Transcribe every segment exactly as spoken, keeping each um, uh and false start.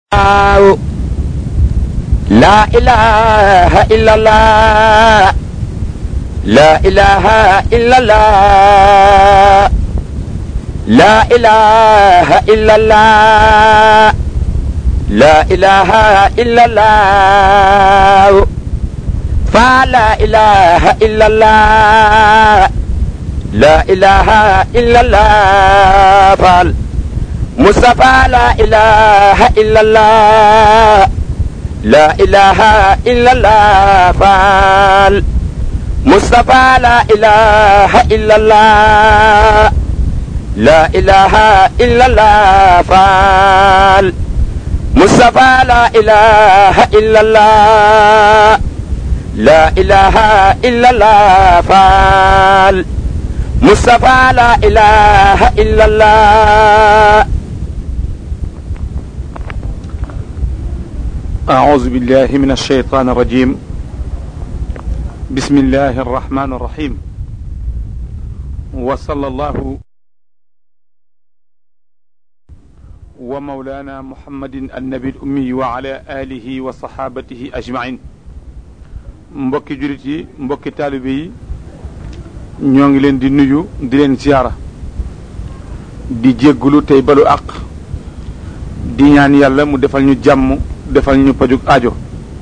لا إله إلا الله لا إله إلا الله لا إله إلا الله لا إله إلا الله فلا إله إلا الله لا إله إلا الله فال مصطفى لا إله إلا الله لا إله إلا الله فال مصطفى لا إله إلا الله لا إله إلا الله فال مصطفى لا إله إلا الله لا إله إلا الله فال مصطفى لا إله إلا الله. أعوذ بالله من الشيطان الرجيم. بسم الله الرحمن الرحيم. وصلى الله ومولانا محمد النبي الأمي وعلى آله وصحابته أجمعين. mbokki julit yi mbokki taalibe yi ñoo ngi leen di nuyu di leen ziyaara di jéggulu tey balu àq di ñaan yàlla mu defal ñu jàmm defal ñu pajug aajo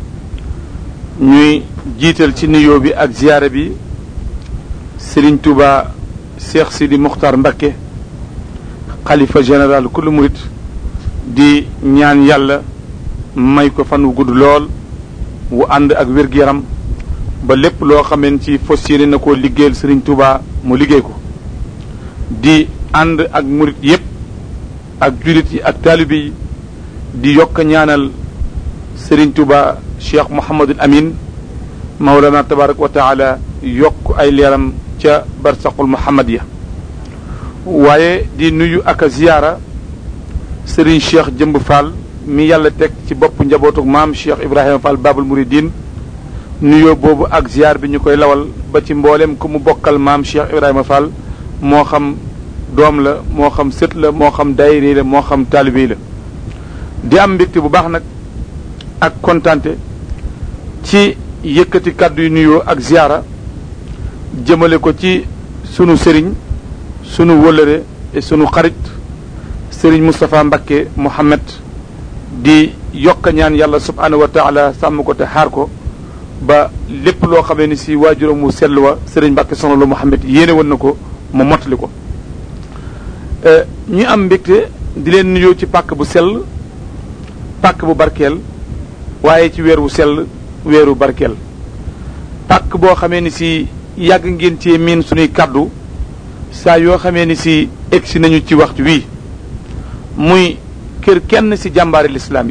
ñuy jiital ci nuyoo bi ak ziyaara bi Serigne Touba Cheikh Sidi Mokhtar Mbacké xalifa général kullu murit di ñaan yàlla may ko fan wu gudd lool wu ànd ak wér-gu-yaram ba lépp loo xameen ci fas yéene na koo liggéeyal Serigne Touba mu liggéey ko di ànd ak murit yépp ak julit yi ak taalibe yi di yokk ñaanal Serigne Touba Cheikh Mouhamadul Amin Mawlana tabarak wa taala yokk ay leeram ca barsaqul Muhammadiya waaye di nuyu ak a ziyaara Serigne Cheikh Jëmb Fall mi yàlla teg ci bopp njabootuk maam Cheikh Ibrahima Fall Babul Mouridine nuyoo boobu ak ziyaar bi ñu koy lawal ba ci mboolem ku mu bokkal maam Cheikh Ibrahima Fall moo xam doom la moo xam sët la moo xam daayira la moo xam taalibe la di am mbégte bu baax nag ak kontante ci yëkkati kàddu yu nuyoo ak ziyaara jëmale ko ci sunu sëriñ sunu wëllëre et sunu xarit sëriñ Moustapha Mbacké Mohamed di yokk ñaan yàlla subhanahu wa taala sàmm ko te xaar ko ba lépp loo xamee ni si waajuram mu sell wa sëriñ Mbacké Soxna Lo Mohamed yéene woon na ko mu mottali ko ñu am mbégte di leen nuyoo ci pàkk bu sell pàkk bu barkeel waaye ci weer wu sell weeru barkeel pàkk boo xamee ni si yàgg ngeen ci miin suñuy kàddu saa yoo xamee ni si egsi nañu ci waxtu wii muy kër kenn ci jàmbaari lislaam yi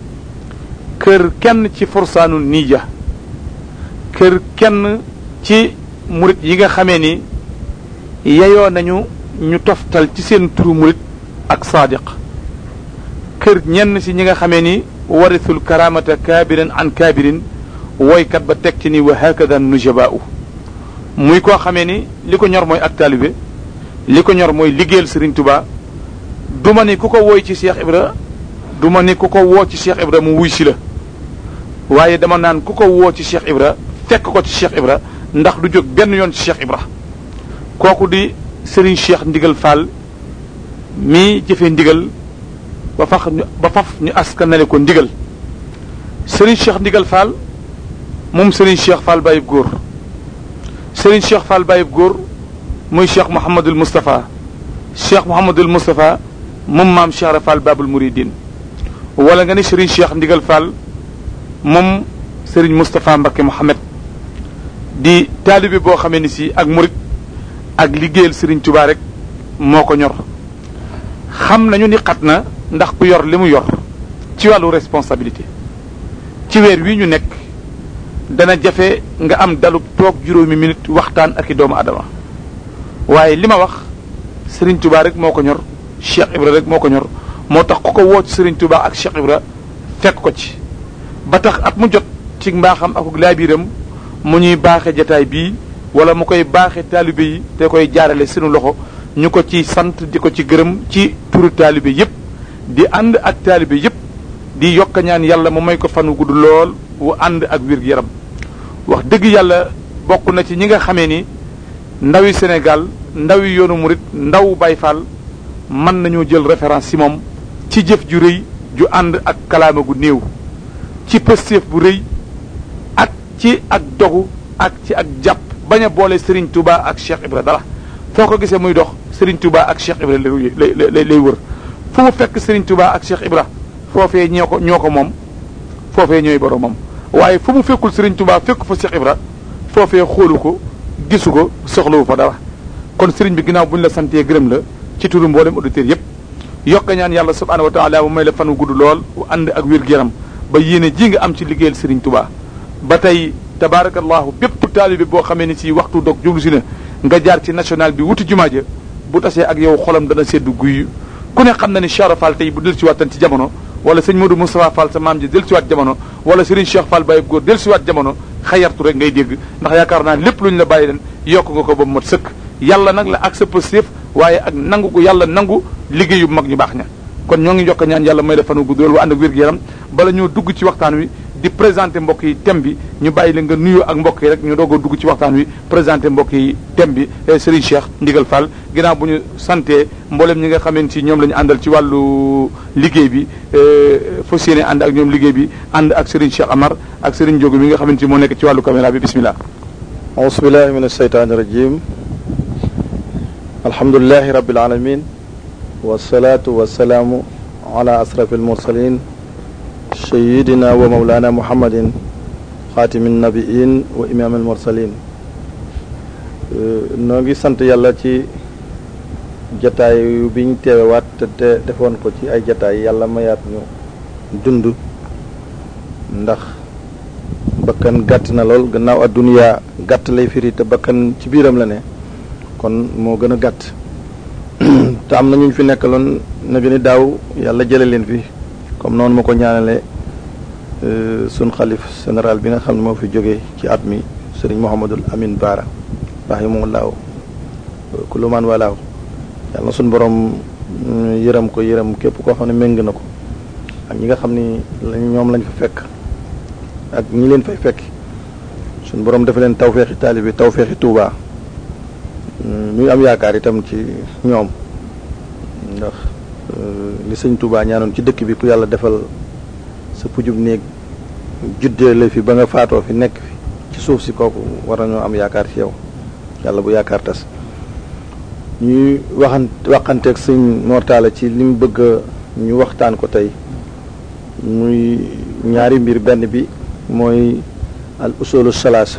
kër kenn ci forsaanu niija kër kenn ci murit yi nga xamee ni yeyoo nañu ñu toftal ci seen turu murit ak saadiq kër ñenn ci ñi nga xamee ni warisul karamata kaabirin an kaabirin woykat ba teg ci ni wa hakada nujabaau muy koo xamee ni li ko ñor mooy ak taalibe li ko ñor mooy liggéeyal Serigne Touba du ma ni ku ko wooy ci Cheikh Ibra du ma ni ku ko woo ci Cheikh Ibra mu wuy si la waaye dama naan ku ko woo ci Cheikh Ibra fekk ko ci Cheikh Ibra ndax du jóg benn yoon ci Cheikh Ibra kooku di Serigne Cheikh Ndigal Fall mi jëfee ndigal ba fax ba faf ñu askanale ko ndigal Serigne Cheikh Ndigal Fall moom Serigne Cheikh Fall Bayib Góor Serigne Cheikh Fall Bayib Góor muy Cheikh Mouhamadul Moustapha Cheikh Mouhamadul Moustapha moom maam Cheikh Fall Babul Mouridine wala nga ni Serigne Cheikh Ndigal Fall moom Serigne Moustapha Mbacké Mohamed di taalibe boo xamee ni si ak murit ak liggéeyal Serigne Touba rek moo ko ñor xam nañu ni xat na ndax ku yor li mu yor ci wàllu responsabilité ci weer wi ñu nekk dana jafe nga am dalu toog juróomi minute waxtaan ak i doomu adama waaye li ma wax Serigne Touba rek moo ko ñor Cheikh Ibra rek moo ko ñor moo tax ku ko woo ci Serigne Touba ak Cheikh Ibra fekk ko ci ba tax at mu jot ci mbaaxam ak laabiram mu ñuy baaxe jataay bii wala mu koy baaxe taalibe yi te koy jaarale sunu loxo ñu ko ci sant di ko ci gërëm ci turu taalibe yépp di ànd ak taalibe yépp di yokk ñaan yàlla mu may ko fan wu gudd lool wu ànd ak wér gu yaram. wax dëgg yàlla bokk na ci ñi nga xamee ni ndawi Sénégal ndawi yoonu murit ndaw Baay Faal mën nañoo jël référence ci moom ci jëf ju rëy ju ànd ak kalaama gu néew, ci pëstéef bu rëy ak ci ak dogu ak ci ak jàpp bañ a boole Serigne Touba ak Cheikh Ibra dara. foo ko gisee muy dox Serigne Touba ak Cheikh Ibra lay lay lay wër fu mu fekk Serigne Touba ak Cheikh Ibra foofee ñoo ko ñoo ko moom foofee ñooy boromam. waaye fu mu fekkul Serigne Touba fekk fa Cheikh Ibra foofee xoolu ko gisu ko soxlawu fa dara. kon Serigne bi ginnaaw bu ñu la santee gërëm la ci turu mboolem auditeurs yëpp yokk ñaan yàlla subhanahu wa taala mu may la fan wu gudd lool wu ànd ak wér gu yaram ba yéene ji nga am ci liggéeyal Serigne Touba. ba tey tabaarakallahu bépp taalibe boo xamee ni si waxtu dog jublu si na nga jaar ci national bi wuti jumaa ja bu tasee ak yow xolam dana seddu guy. ku ne xam na ni Cheikh Fall tey bu del si waatan ci jamono wala sëñ Modou Moustapha Fall sa maam ji del si waat jamono wala Serigne Cheikh Fall Baye góor del si waat jamono xayartu rek ngay dégg ndax yaakaar naa lépp lu ñu la bàyyi leen yokk nga ko ba mu mat sëkk. yàlla nag la ak sa pëstéef waaye ak nangu ko yàlla nangu liggéeyu mag ñu baax ña. kon ñoo ngi jokk ñaan yàlla may la fanu gudd loolu ànd ak wér gu yaram bala ñoo dugg ci waxtaan wi di présenté mbokk yi thème bi ñu bàyyi la nga nuyoo ak mbokk yi rek ñu doog a dugg ci waxtaan wi présenté mbokk yi thème bi Serigne Cheikh Ndigal Fall ginnaaw bu ñu santee mboolem ñi nga xamante ci ñoom la ñu àndal ci wàllu liggéey bi fas yéene ànd ak ñoom liggéey bi ànd ak Serigne Cheikh Amar ak Serigne Diogo mi nga xamante ni moo nekk ci wàllu caméra bi bismillah. auzu billahi min asheytaani rajim. alhamdulilahi rabbil alamin wasalaatu wasalaamu ala asrafi almursalin sayidina wa mawlana muhammadin xaatimi nabiin wa imaam almursalin. noo ngi sant yàlla ci jataay bi ñu teewewaat te te defoon ko ci ay jataay yàlla mayaat ñu dund ndax bakkan gàtt na lool gannaaw adduniyaa gàtt lay firi te bakkan ci biiram la ne kon moo gën a gàtt te am na ñu fi nekkaloon na bi ni daaw yàlla jële leen fi comme noonu ma ko ñaanale sun xalif général bi nga xam ne moo fi jógee ci at mi sëriñ Mouhamadul Amin Baara rahimahullahu kullu man walaaw yàlla na suñ borom yërëm ko yërëm képp koo xam ne méng na ko ak ñi nga xam ni ñoom lañ fa fekk ak ñi leen fay fekk suñ borom dafa leen tawfeexi taalibi tawfeexi Tuubaa ñuy am yaakaar itam ci ñoom ndax li sëñ Touba ñaanoon ci dëkk bi ku yàlla defal sa pujub néeg juddee la fi ba nga faatoo fi nekk fi ci suuf si kooku war nañoo am yaakaar ci yow yàlla bu yaakaar tas. ñuy waxan waxanteeg sëñ Mortala ci li mu bëgg ñu waxtaan ko tey muy ñaari mbir benn bi mooy al usulu salaasa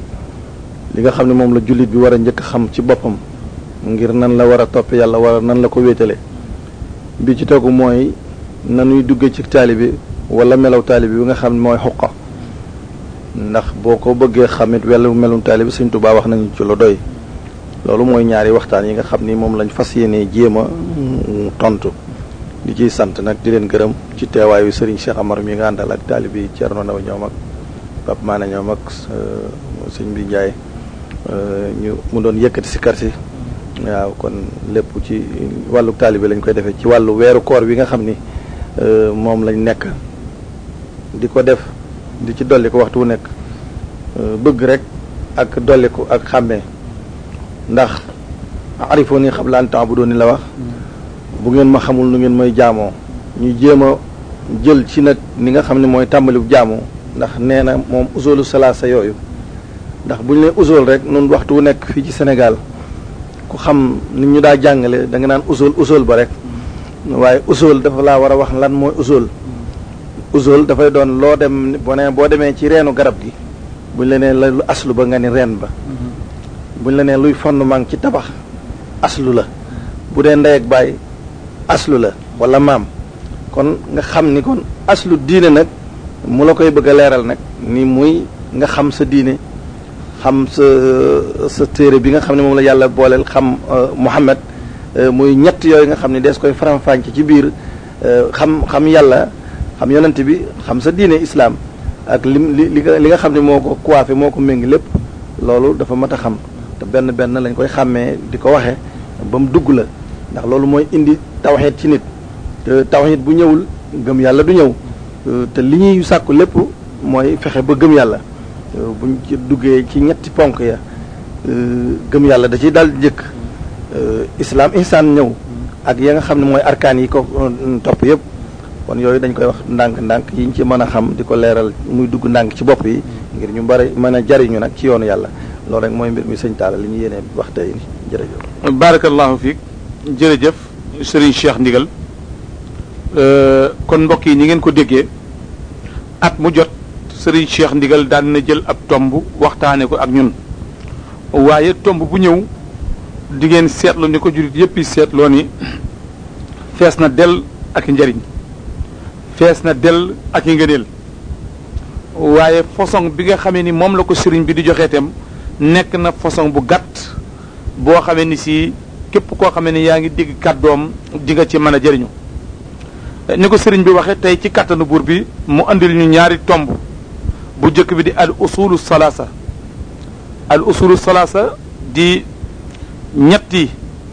li nga xam ne moom la jullit bi war a njëkk xam ci boppam ngir nan la war a topp yàlla wala nan la ko wéetale bi ci tegu mooy nanuy duggee ci taalibi wala melaw taalibi bi nga xam ne mooy xuqa ndax boo ko bëggee xamit welu melum taalibi Sëñ Tuubaa wax nañu ci lu doy loolu mooy ñaari waxtaan yi nga xam ni moom lañ fas yéene jéem a tontu di ciy sant nag di leen gërëm ci teewaayu Serigne Cheikh Amar mi nga àndal ak taalibi Thierno Ndaw ñoom ak Pape Maana ñoom ak sëñ bi Ndiaye ñu mu doon yëkkati si kar si waaw kon lépp ci wàllu taalibe lañ koy defee ci wàllu weeru koor bi nga xam ni moom lañ nekk di ko def di ci dolli ko waxtu wu nekk bëgg rek ak dolli ko ak xàmmee ndax arifoo ni xam laan temps bu doon ni la wax bu ngeen ma xamul nu ngeen mooy jaamoo ñu jéem a jël ci nag ni nga xam ne mooy tàmbali bu jaamoo ndax nee na moom usulu salaasa yooyu ndax bu ñu nee usul rek nun waxtu wu nekk fii ci Sénégal ku xam nit ñu daa jàngale da nga naan usul usul ba rek waaye usul dafa laa war a wax lan mooy usul usul dafay doon loo dem boo nee boo demee ci reenu garab gi buñ la nee la lu aslu ba nga ni reen ba buñ la nee luy fondement ci tabax aslu la bu dee ndey ak baay aslu la wala maam kon nga xam ni kon aslu diine nag mu la koy bëgg a leeral nag ni muy nga xam sa diine xam sa sa téere bi nga xam ne moom la yàlla booleel xam Muhammad muy ñett yooyu nga xam ne dees koy faram-fàcce ci biir xam xam yàlla xam yonent bi xam sa diine islam ak lim li li nga li nga xam ne moo ko coiffé moo ko méngi lépp loolu dafa mat a xam te benn benn lañ koy xàmmee di ko waxee ba mu dugg la ndax loolu mooy indi tawxiid ci nit te tawxiid bu ñëwul gëm yàlla du ñëw te li ñuy sàkku lépp mooy fexe ba gëm yàlla buñ ci duggee ci ñetti ponk ya gëm yàlla da ciy dal njëkk islam ihsaan ñëw ak ya nga xam ne mooy arkaan yi ko topp yëpp kon yooyu dañ koy wax ndànk-ndànk yi ñu ci mën a xam di ko leeral muy dugg ndànk ci bopp yi ngir ñu bari mën a jariñu nag ci yoonu yàlla loolu rek mooy mbir mi sëñ Talla li ñu yéene wax tey ni jërëjëf barakallahu fiik jërëjëf Serigne Cheikh Ndigal kon mbokk yi ñi ngeen ko déggee at mu jot Serigne Cheikh Ndigal daan na jël ab tomb waxtaane ko ak ñun waaye tomb bu ñëw di ngeen seetlu ni ko jurit yépp yi seetloo ni fees na dell ak njariñ fees na dell ak i ngëneel waaye façon bi nga xamee ni moom la ko sëriñ bi di joxee itam nekk na façon bu gàtt boo xamee ni si képp koo xamee ni yaa ngi dégg kàddoom di nga ci mën a jëriñu ni ko sëriñ bi waxee tey ci kàttanu buur bi mu andil ñu ñaari tomb bu njëkk bi di al usulu salaasa al usulu salaasa di ñetti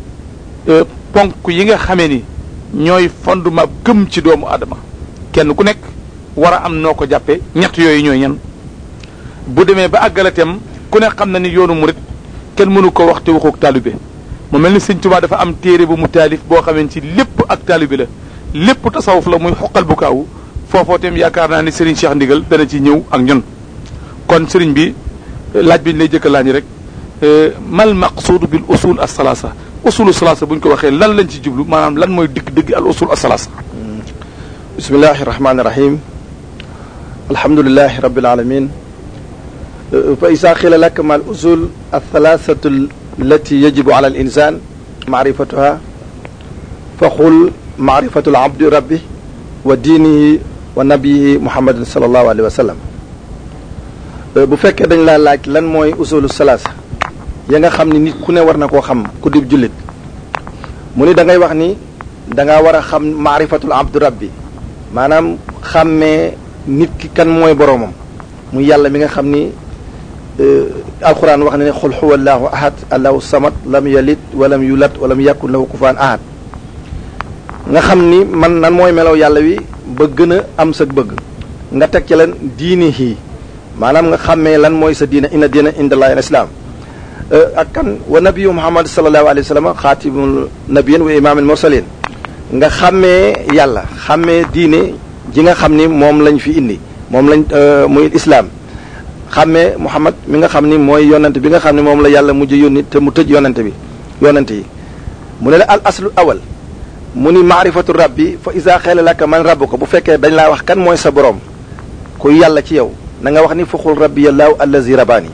ponk yi nga xamee ni ñooy fondement gëm ci doomu adama kenn ku nekk war a am noo ko jàppee ñett yooyu ñooy ñan bu demee ba àggalatem ku ne xam na ni yoonu murit kenn mënu ko wax te waxoog taalibe mu mel ni sëñ Tuubaa dafa am téere bu mu taalif boo xamee ci lépp ak taalibe la lépp tasawuf la muy xoqal bu kaaw foofoo tam yaakaar naa ni Serigne Cheikh Ndigal dana ci ñëw ak ñun kon Serigne bi laaj bi ñu lay jëkk laaj rek mal maqsuud bil usul as salaasa usulu salaasa bu ñu ko waxee lan lañ ci jublu maanaam lan mooy dëgg dëgg al usul as salaasa bismillahi rahmaani rahim alhamdulilahi rabbil alamin fa isa qila laka ma al usul al thalathatu allati yajibu ala al insan maarifatuha fa qul maarifatu al abdi rabbi wa diinihi wa nabiyihi muhammadin sallallahu alayhi wa sallam bu fekkee dañ laa laaj lan mooy usulu salaasa ya nga xam ni nit ku ne war na koo xam ku dib jullit mu ni da ngay wax ni da ngaa war a xam maarifatul abdu rabbi maanaam xàmmee nit ki kan mooy boroomam muy yàlla mi nga xam ni alquran wax na ne xul huwa allahu ahad allahu samad lam yalid walam yulad walam yakun lahu kufaan ahad nga xam ni man nan mooy melaw yàlla wi ba gën a am sa bëgg nga teg ci lan diinihi maanaam nga xàmmee lan mooy sa diina inna diina indallahi al islam ak kan wa nabiyu muhammad sallallahu alayhi wa sallam xaatimul nabiyin wa imaamil mursalin nga xàmmee yàlla xàmmee diine ji nga xam ni moom lañ fi indi moom lañ muy islam xàmmee muhammad mi nga xam ni mooy yonante bi nga xam ne moom la yàlla mujj yónni te mu tëj yonante bi yonante yi mu ne la al aslu awal mu ni maarifatu rabbi fa isa xeela laka man rabbuka bu fekkee dañ laa wax kan mooy sa borom kuy yàlla ci yow na nga wax ni faxul rabbi yallaahu allazi rabani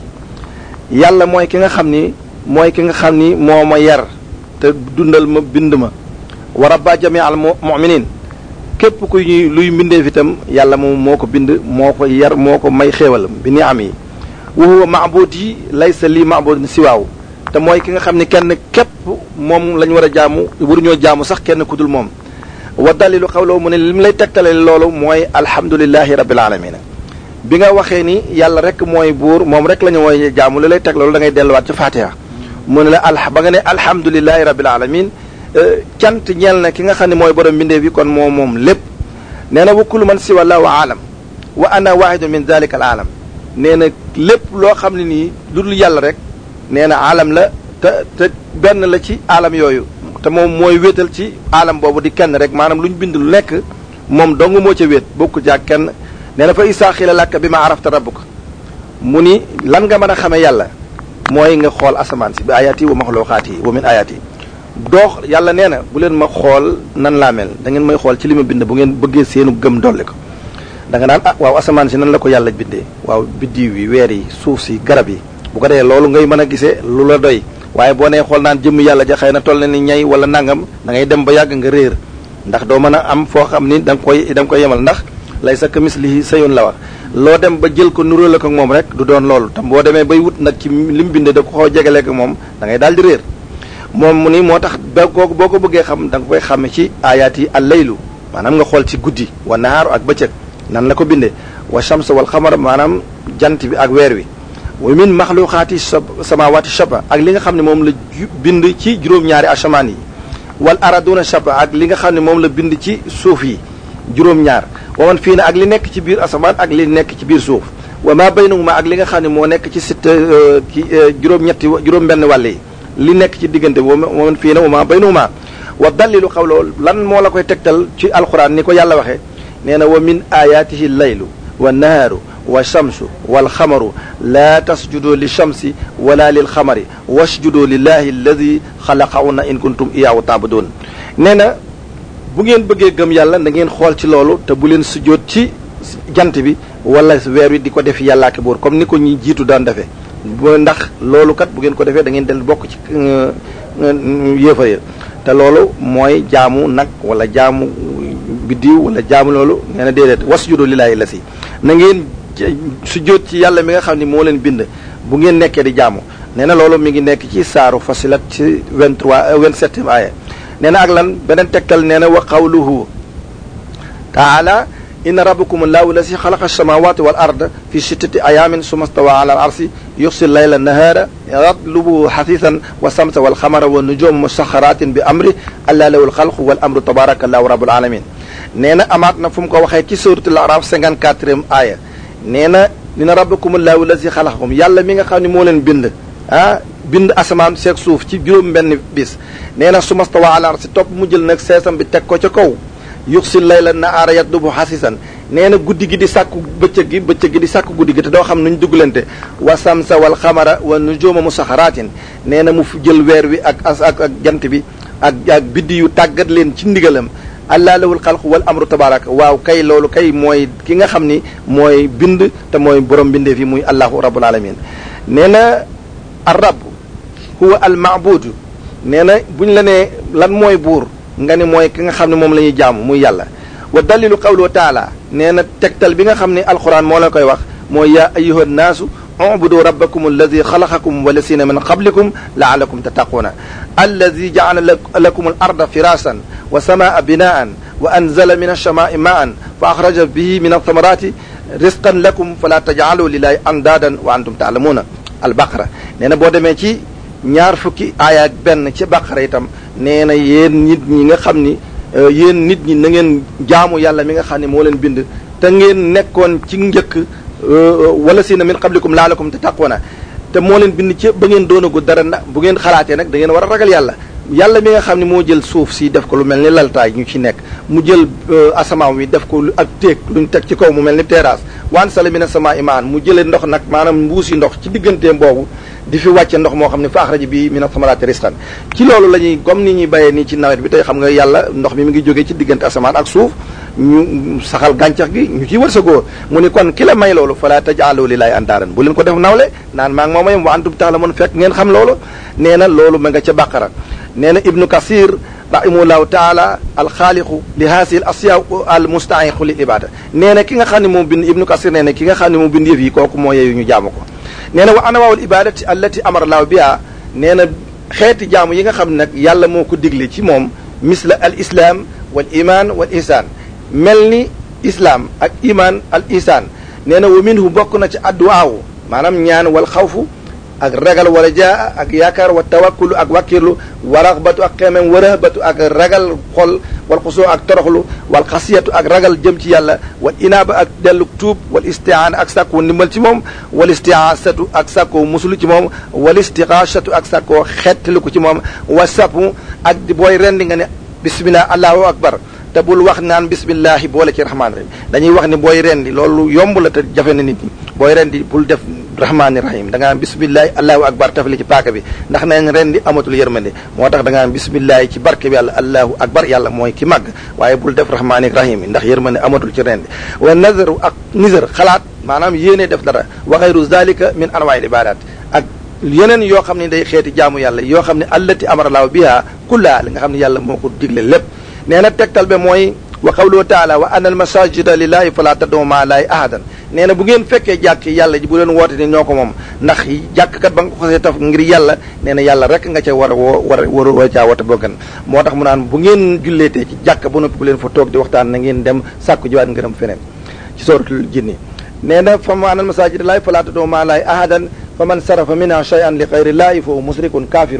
yàlla mooy ki nga xam ni mooy ki nga xam ni moo ma yar te dundal ma bind ma wa rabba jami al muminin képp ku ñuy luy mbindeef itam yàlla moom moo ko bind moo ko yar moo ko may xéewal bi ni am yi wa huwa maabud yi laysa lii maabud siwaaw te mooy ki nga xam ni kenn képp moom lañ war a jaamu waruñoo jaamu sax kenn ku dul moom wa dalilu xawloo mu ne li mu lay tegtale loolu mooy alhamdulilahi rabbil alamina bi nga waxee ni yàlla rek mooy buur moom rek la ñu mooy jaamu li lay teg loolu da ngay delluwaat ci fatiha mu ne la al ba nga ne alhamdulilahi rabbil alamin cant ñeel na ki nga xam ne mooy borom mbindeef yi kon moom moom lépp nee na wa kullu man siwa la wa alam wa ana wahidun min dalika al alam nee na lépp loo xam ne nii lu dul yàlla rek nee na alam la te te benn la ci alam yooyu te moom mooy wéetal ci alam boobu di kenn rek maanaam lu ñu bind lu nekk moom dong moo ca wéet bokku jaag kenn nee na fa isaa xila làkk bi ma arafta rabbuka mu ni lan nga mën a xamee yàlla mooy nga xool asamaan si bi ayaat yi wa maxluqaat yi wa min ayaat yi doox yàlla nee na bu leen ma xool nan laa mel da ngeen may xool ci li ma bind bu ngeen bëggee seenu gëm dolli ko da nga naan ah waaw asamaan si nan la ko yàlla bindee waaw biddiw yi weer yi suuf si garab yi bu ko defee loolu ngay mën a gisee lu la doy waaye boo nee xool naan jëmm yàlla ja xëy na toll na ni ñay wala nangam da ngay dem ba yàgg nga réer ndax doo mën a am foo xam ni da nga koy da nga koy yemal ndax lay sa mislihi sayun la wax loo dem ba jël ko nuróole ko moom rek du doon loolu tam boo demee bay wut nag ci li mu bindee da ko xaw jegele ko moom da ngay daal di réer moom mu ni moo tax ba kooku boo ko bëggee xam da nga koy xame ci ayaat yi al laylu maanaam nga xool ci guddi wa nahaaru ak bëccëg nan la ko bindee wa shams wal xamar maanaam jant bi ak weer wi wa min maxluqaati samawaati shaba ak li nga xam ne moom la bind ci juróom-ñaari asamaan yi wal araduna shaba ak li nga xam ne moom la bind ci suuf yi juróom-ñaar wa man fii na ak li nekk ci biir asamaan ak li nekk ci biir suuf wa ma baynahuma ak li nga xam ne moo nekk ci sit ci juróom-ñetti juróom-benn wàll yi li nekk ci diggante bi wa man fii na wa ma baynahuma wa dallilu xawloo lan moo la koy tegtal ci alquran ni ko yàlla waxee nee na wa min ayatihi laylu wa nahaaru wa shamsu wal xamaru laa tasjudu li shamsi wala lil xamari wasjudu lillahi alladi xalaqahunna in kuntum iyaahu taabudun nee na bu ngeen bëggee gëm yàlla da ngeen xool ci loolu te bu leen sujjóot ci jant bi wala weer wi di ko def yàllaa ki buur comme ni ko ñi jiitu daan defee ndax loolu kat bu ngeen ko defee da ngeen del bokk ci yéefar ya te loolu mooy jaamu nag wala jaamu biddiw wala jaamu loolu nee na déedéet wasjudu lillahi la si na ngeen sujjóot ci yàlla mi nga xam ne moo leen bind bu ngeen nekkee di jaamu nee na loolu mi ngi nekk ci saaru Fasilat ci vingt-trois vingt-septième aaya nee na ak lan beneen tegtal nee na wa qawluhu taala inna rabbakum allahu alladi xalaqa alsamawati wal arda fi sittati ayamin summa stawa ala al arsi yuxsi layla nahaara yatlubuhu xasiisan wa samsa wal xamara wa nujuma musaxaratin bi amri alla lahu alxalqu wal amru tabaraka allahu rabbul alamin nee na amaat na fu mu ko waxee ci suratul araf cinquante-quatrième aaya nee na inna rabbakum allahu alladi xalaqakum yàlla mi nga xam ne moo leen bind ah bind asamaan seeg suuf ci juróom benn bis nee na summa stawa ala al arsi topp mu jël nag seesam bi teg ko ca kaw yuxsi layla nahaara yatlubuhu xasiisan nee na guddi gi di sàkku bëccëg gi bëccëg gi di sàkku guddi gi te doo xam nuñ duggalante wa samsa wal xamara wa nujuma musaxaratin nee na mu jël weer wi ak as ak ak jant bi ak ak biddi yu tàggat leen ci ndigalam allah lawul xalqu wal amru tabaraka waaw kay loolu kay mooy ki nga xam ni mooy bind te mooy borom bindee fi muy allahu rabbul alamin nee na ar rabb huwa al maabudu nee na buñ la nee lan mooy buur nga ni mooy ki nga xam ne moom la ñuy jaamu muy yàlla wa dalilu qawlu taala nee na tegtal bi nga xam ne alquran moo la koy wax mooy yaa ayyuha nnaasu ubudu rabbakum alladi xalaqakum walasina min qablikum laalakum tattaquuna alladi jacala lakum al arda firasan wa samaa binaan wa anzala min alsamaai maan fa axraja bihi min althamarati risqan lakum fala tajcalu lillahi andaadan wa antum taalamuuna albaqara nee na boo demee ci ñaar fukki aaya ak benn ci baqara itam nee na yéen nit ñi nga xam ni yéen nit ñi na ngeen jaamu yàlla mi nga xam ne moo leen bind te ngeen nekkoon ci njëkk wala si na min qablikum laalakum tattaquna te moo leen bind ci ba ngeen doonagu dara na bu ngeen xalaatee nag da ngeen war a ragal yàlla yàlla mi nga xam ne moo jël suuf si def ko lu mel ni laltaay ñu ci nekk mu jël asamaaw mi def ko ak téeg luñ teg ci kaw mu mel ni terrasse waan sala mina sama imaan mu jëlee ndox nag maanaam mbuusi ndox ci digganteem boobu di fi wàcce ndox moo xam ne fa axraja bi mina samaraati risqan ci loolu la ñuy comme ni ñuy bayee nii ci nawet bi tey xam nga yàlla ndox mi mi ngi jógee ci diggante asamaan ak suuf ñu saxal gàncax gi ñu ciy wërsëgoo mu ni kon ki la may loolu fala tajaalu lillahi andaaran bu leen ko def nawle naan maa ngi moo mayam wa antum taalamun fekk ngeen xam loolu nee na loolu ma nga ca bàqara nee na ibnu kasir rahimahullahu taala alxaaliqu li haasihi al asyaa al mustaiqu lil ibada nee na ki nga xam ne moom bind ibnu kasir nee na ki nga xam ne moom bind yëf yi kooku moo yeeyu ñu jaamu ko nee na wa anwaawul ibadati allati amara laahu biha nee na xeeti jaamu yi nga xam ne nag yàlla moo ko digle ci moom misla al islam wal iman wal ihsan mel ni islam ak iman al ihsan nee na wa minhu bokk na ci adduwaawu maanaam ñaan wal xawfu ak ragal wala jaa ak yaakaar wa tawakkulu ak wakkirlu wa raxbatu ak xeemem wa rahbatu ak ragal xol wal xusoo ak toroxlu wal xasiyatu ak ragal jëm ci yàlla wal inaaba ak dellu tuub wal istiaana ak sàkkoo ndimbal ci moom wal istiaasatu ak sàkkoo musulu ci moom wal istiqaasatu ak sàkkoo xettali ko ci moom wa sapu ak di booy rendi nga ne bismillah allahu akbar te bul wax naan bismillahi boole ci rahmaani rahim dañuy wax ni booy rendi loolu yomb la te jafe na nit ñi booy rendi bul def rahmaani rahim da nga am bismillahi allahu akbar tafali ci paaka bi ndax nañ rendi amatul yërmande moo tax da nga am bismillahi ci barke bi yàlla allahu akbar yàlla mooy ki màgg waaye bul def rahmaani rahim ndax yërmande amatul ci rendi wa nazaru ak nizar xalaat maanaam yéene def dara wa xayru zalika min anwaa'il ibadat ak yeneen yoo xam ne day xeeti jaamu yàlla yoo xam ne allati amara laahu biha kulla li nga xam ne yàlla moo ko digle lépp nee na tegtal be mooy wa qawluhu taala wa anna al masajida lillahi fala tad'u ma'a llahi ahadan nee na bu ngeen fekkee jàkk yàlla ji bu leen woote ni ñoo ko moom ndax jàkkkat ba nga ko xasee taf ngir yàlla nee na yàlla rek nga ca war a woo war a war a caa woote boggan moo tax mu naan bu ngeen julleetee ci jàkk ba noppi bu leen fa toog di waxtaan na ngeen dem sàkku jiwaat ngërëm feneen ci suratul jinni nee na fa ma anna al masajida lillahi fala tad'u ma'a llahi ahadan fa man sarafa minha shay'an li ghayri llahi fa huwa mushrikun kafirun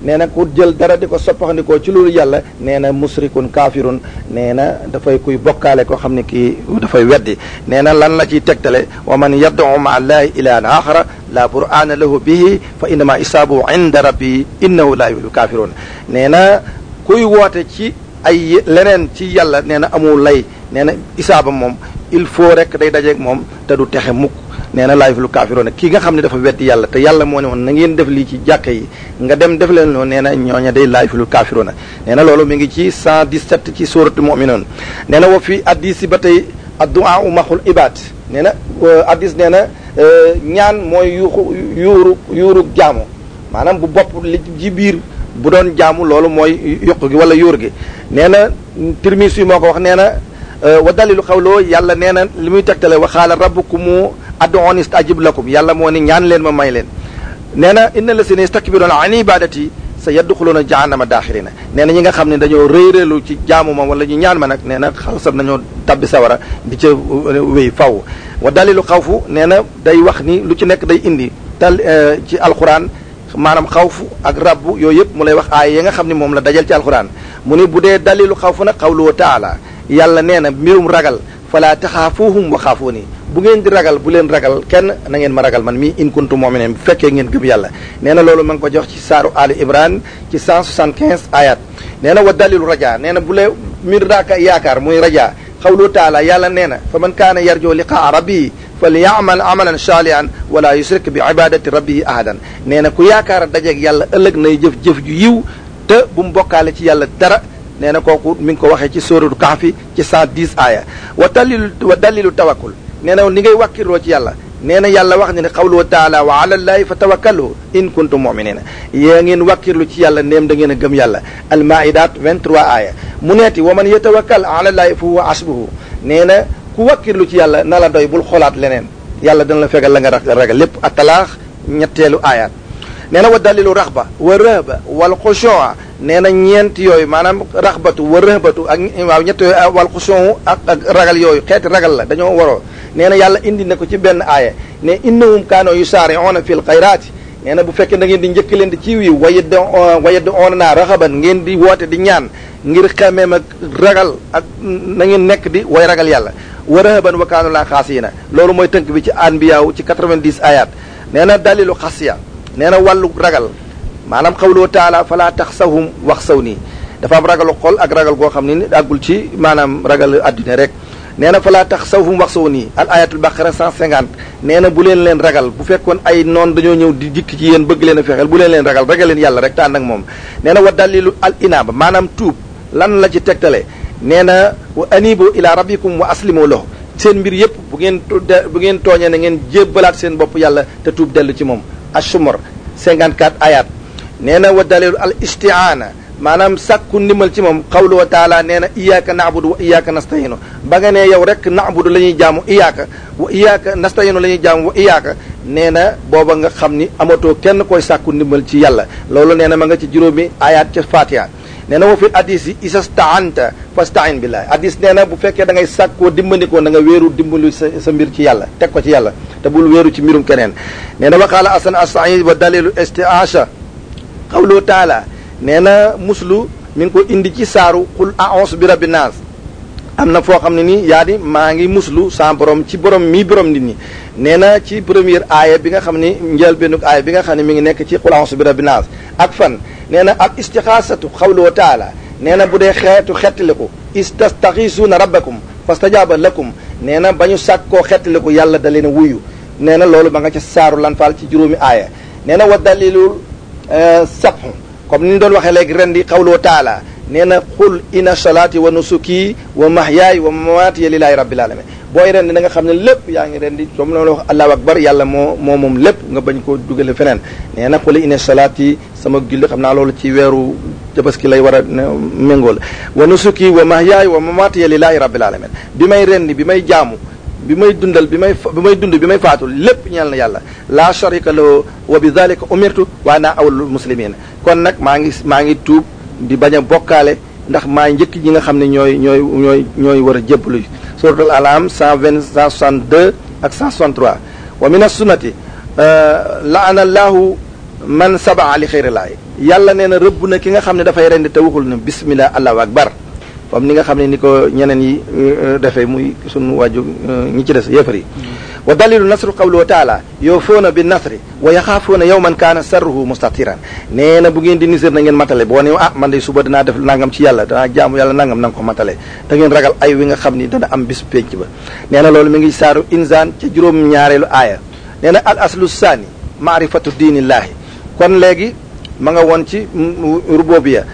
nee na ku jël dara di ko soppaxandikoo ci loolu yàlla nee na musrikun kaafirun nee na dafay kuy bokkaale koo xam ne kii dafay weddi nee na lan la ciy tegtale wa man yad'u ma'a allahi ilahan axara la burhana lahu bihi fa innama isaabu inda rabbi innahu la yuhibbu kafirun nee na kuy woote ci ay leneen ci yàlla nee na amul lay nee na isaaba moom il faut rek day dajeeg moom te du texe mukk nee na laa yuhibbu kaafiruun kii nga xam ne dafa weddi yàlla te yàlla moo ne woon na ngeen def lii ci jàkka yi nga dem def leen loolu nee na ñooña day laa yuhibbu kaafiruun nee na loolu mi ngi ci cent dix-sept ci suuratu mu'minuun nee na wa fi addis yi ba tey addu'a u maxul ibaad nee na addis nee na ñaan mooy yuuxu yuuru yuuru jaamu maanaam bu bopp li ci biir bu doon jaamu loolu mooy yuq gi wala yuur gi nee na Tirmisi yi moo ko wax nee na wa dalilu xawloo yàlla nee na li muy tegtale wa xaala rabbukumu ad'uuni astajib lakum yàlla moo ni ñaan leen ma may leen nee na inna lasina yastakbiruuna an ibadati sa yadxuluuna jahannama daaxirina nee na ñi nga xam ne dañoo réeréelu ci jaamu ma wala ñu ñaan ma nag nee na xalsab nañoo tabbi sawara di ca wéy faw wa dalilu xawfu nee na day wax ni lu ci nekk day indi tal ci alquran maanaam xawfu ak rabbu yooyu yëpp mu lay wax aay yi nga xam ne moom la dajal ci alquran mu ni bu dee dalilu xawfu nag xawluhu taala yàlla nee na mbirum ragal fala taxaafuuhum wa xaafuuni bu ngeen di ragal bu leen ragal kenn na ngeen ma ragal man mii in kuntum mu'minin bu fekkee ngeen gëm yàlla nee na loolu ma ngi ko jox ci saaru Ali Imran ci cent soixante-quinze ayat nee na wa dalilu raja nee na bu lee mir raaka yaakaar muy raja xawlu taala yàlla nee na fa man kaana yarjoo liqaa rabbi falyamal amalan salihan wala yusrik bi ibadati rabbihi ahadan nee na ku yaakaar a dajeeg yàlla ëllëg nay jëf-jëf ju yiw te bu mu bokkaale ci yàlla dara nee na kooku mi ngi ko waxee ci sóoratu Kahfi ci cent dix aaya wa dalilu wa dalilu tawakkul nee na ni ngay wàkkirloo ci yàlla nee na yàlla wax ne ne xawlu taala wa ala llahi fa tawakkalu in kuntum mu'minina yaa ngeen wàkkirlu ci yàlla neem da ngeen a gëm yàlla almaidat vingt-trois aaya mu neeti wa man yatawakkal ala llahi fa huwa asbuhu nee na ku wàkkirlu ci yàlla na la doy bul xoolaat leneen yàlla dana la fegal la nga ragal lépp atalaax ñetteelu aayaat nee na wa dalilu raxba wa rahba wal xushu'a nee na ñeent yooyu maanaam raxbatu wa rahbatu ak waaw ñett yooyu wal xushu'u ak ak ragal yooyu xeeti ragal la dañoo waroo nee na yàlla indi na ko ci benn aaya ne innahum kaanu yusaari'uuna fil xayraati nee na bu fekkee da ngeen di njëkk leen di ci wiiw wayed wayed oona naa raxaban ngeen di woote di ñaan ngir xameem ak ragal ak na ngeen nekk di way ragal yàlla wa rahaban wa kaanu laa xaasiina loolu mooy tënk bi ci anbiyaaw ci quatre-vingt-dix ayat nee na dalilu xasiya nee na wàllu ragal maanaam xawloo taala falaa taxsawhum wax saw nii dafa am ragalu xol ak ragal goo xam ne ni àggul ci maanaam ragal addina rek nee na falaa taxsawhum wax saw nii al ayatul baqara cent cinquante nee na bu leen leen ragal bu fekkoon ay noon dañoo ñëw di dikk ci yéen bëgg leen a fexeel bu leen leen ragal ragal leen yàlla rek tànn ak moom nee na wa dalilu al inaaba maanaam tuub lan la ci tegtale nee na wa anibu ila rabbikum wa aslimu lahu seen mbir yëpp bu ngeen bu ngeen tooñee na ngeen jébbalaat seen bopp yàlla te tuub dellu ci moom ashumar cinquante-quatre ayat nee na wa dalilu al istiaana maanaam sàkku ndimbal ci moom xawlu wa taala nee na iyaaka naabudu wa iyaaka nastahinu ba nga ne yow rek naabudu la ñuy jaamu iyaaka wa iyaaka nastahinu la ñuy jaamu wa iyaaka nee na booba nga xam ni amatoo kenn koy sàkku ndimbal ci yàlla loolu nee na ma nga ci juróomi ayat ca Fatiha nee na wa fi hadis yi isastaanta fastain billahi hadis nee na bu fekkee da ngay sàkkoo dimbandikoo da nga wéeru dimbalu sa sa mbir ci yàlla teg ko ci yàlla te bul wéeru ci mbirum keneen nee na waqaala asan astain wa dalilu istiaasha xawlu taala nee na muslu mi ngi ko indi ci saaru qul a'uuzu bi rabbi naas am na foo xam ne nii yaa di maa ngi muslu sa borom ci borom mii borom nit ñi nee na ci première aaya bi nga xam ni njëlbeenu aaya bi nga xam ne mi ngi nekk ci qul a'uuzu bi rabbi naas ak fan nee na al istixaasatu xawlu taala nee na bu dee xeetu xettiliku istastaxiisuuna rabbakum fastajaaba lakum nee na ba ñu sàkkoo xettiliku yàlla da leen a wuyu nee na loolu ba nga ca saaru lan faal ci juróomi aaya nee na wa dalilul sabhu comme ni ñu doon waxee léegi ren di xawloo taala nee na xul inna salaati wa nusuki wa mahyaay wa mamaati lillahi rabbil alamin booy ren di da nga xam ne lépp yaa ngi ren di comme la wax allahu akbar yàlla moo moo moom lépp nga bañ koo dugale feneen nee na xul inna salaati sama julli xam naa loolu ci weeru tabaski lay war a méngool wa nusuki wa mahyaay wa mamaati lillahi rabbil alamin bi may ren di bi may jaamu bi may dundal bi may bi may dund bi may faatu lépp ñeel na yàlla la sharika lahu wa bi dhalika umirtu wa ana awwalul muslimin kon nag maa ngi maa ngi tuub di bañ a bokkaale ndax maa njëkk ñi nga xam ne ñooy ñooy ñooy ñooy war a jébbalu suratul alam cent vingt cent soixante-deux ak cent soixante-trois wa min as-sunnati laana allahu man sabaa li xayrillahi yàlla nee na rëbb na ki nga xam ne dafay rendi te waxul ne bismillah allahu akbar comme ni nga xam ne ni ko ñeneen yi defee muy sunu wàjju ñi ci des yéefar yi wa dalilu nasru qawluhu taala yoofoona bi nasri wa yaxaafoona yawman kaana sarruhu mustatiran nee na bu ngeen di nisër na ngeen matale boo ne ah man de suba danaa def nangam ci yàlla danaa jaamu yàlla nangam na nga ko matale da ngeen ragal ay wi nga xam ni dana am bis pénc ba nee na loolu mi ngi saaru insaan ca juróom ñaareelu aaya nee na al aslu saani maarifatu diinillaahi kon léegi ma nga woon ci rububiya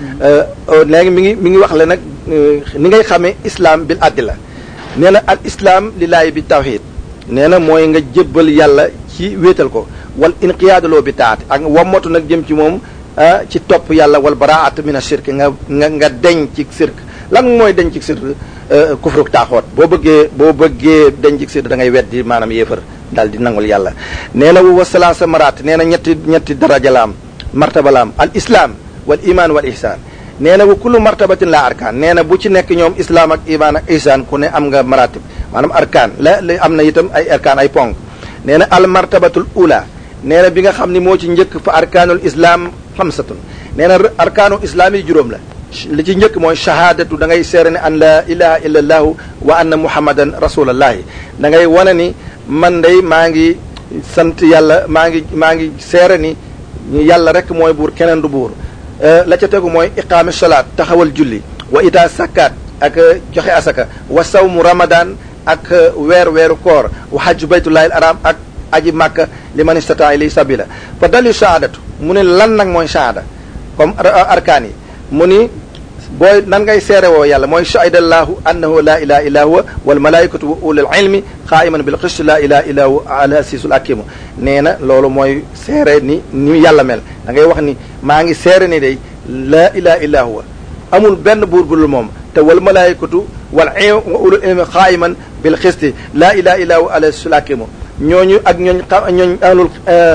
léegi mi ngi mi ngi wax le nag ni ngay xamee islam bil adila nee na al islam lillaahi bi tawhid nee na mooy nga jébbal yàlla ci wéetal ko wal inqiyaadaloo bi taat ak wammatu nag jëm ci moom ci topp yàlla wal baraat min ashirk nga nga nga deñ ci sirk lan mooy deñ ci sirk kufruk taaxoot boo bëggee boo bëggee deñ ci sirk da ngay weddi maanaam yéefar daal di nangul yàlla nee na wa salaasa maraat nee na ñetti ñetti daraja la am martaba la am al islam wal iman wal ihsan nee na wa kullu martabatin la arkaan nee na bu ci nekk ñoom islam ak iman ak ihsan ku ne am nga maratib maanaam arkaan la la am na itam ay arkaan ay ponk nee na al martabatul ula nee na bi nga xam ni moo ci njëkk fa arkaanul islam xamsatun nee na arkaanul islam yi juróom la li ci njëkk mooy shahadatu da ngay seere ne an la ilaha illa allahu wa anna muhammadan rasulallahi da ngay wane ni man day maa ngi sant yàlla maa ngi maa ngi seere ni yàlla rek mooy buur keneen du buur la ca tegu mooy iqaami salaat taxawal julli wa ita sakkaat ak joxe asaka wa sawmu ramadan ak weer weeru koor wa hajju baytullahi al aram ak aji màkka li man istata ilay sabila fa dali shahadatu mu ne lan nag mooy shahada comme arkaan yi mu ni booy nan ngay seere woo yàlla mooy shahidallahu annahu la ilaha illa huwa wal malaikatu wa ulul ilmi qaiman bil qist la ilaha illa huwa al asisul hakim nee na loolu mooy seere ni ni yàlla mel da ngay wax ni maa ngi seere ni day la ilaha illa huwa amul benn buur bu dul moom te wal malaikatu wal wa ulul ilmi qaiman bil qist la ilaha illa huwa al asisul hakim ñooñu ak ñooñ xam ñooñ alul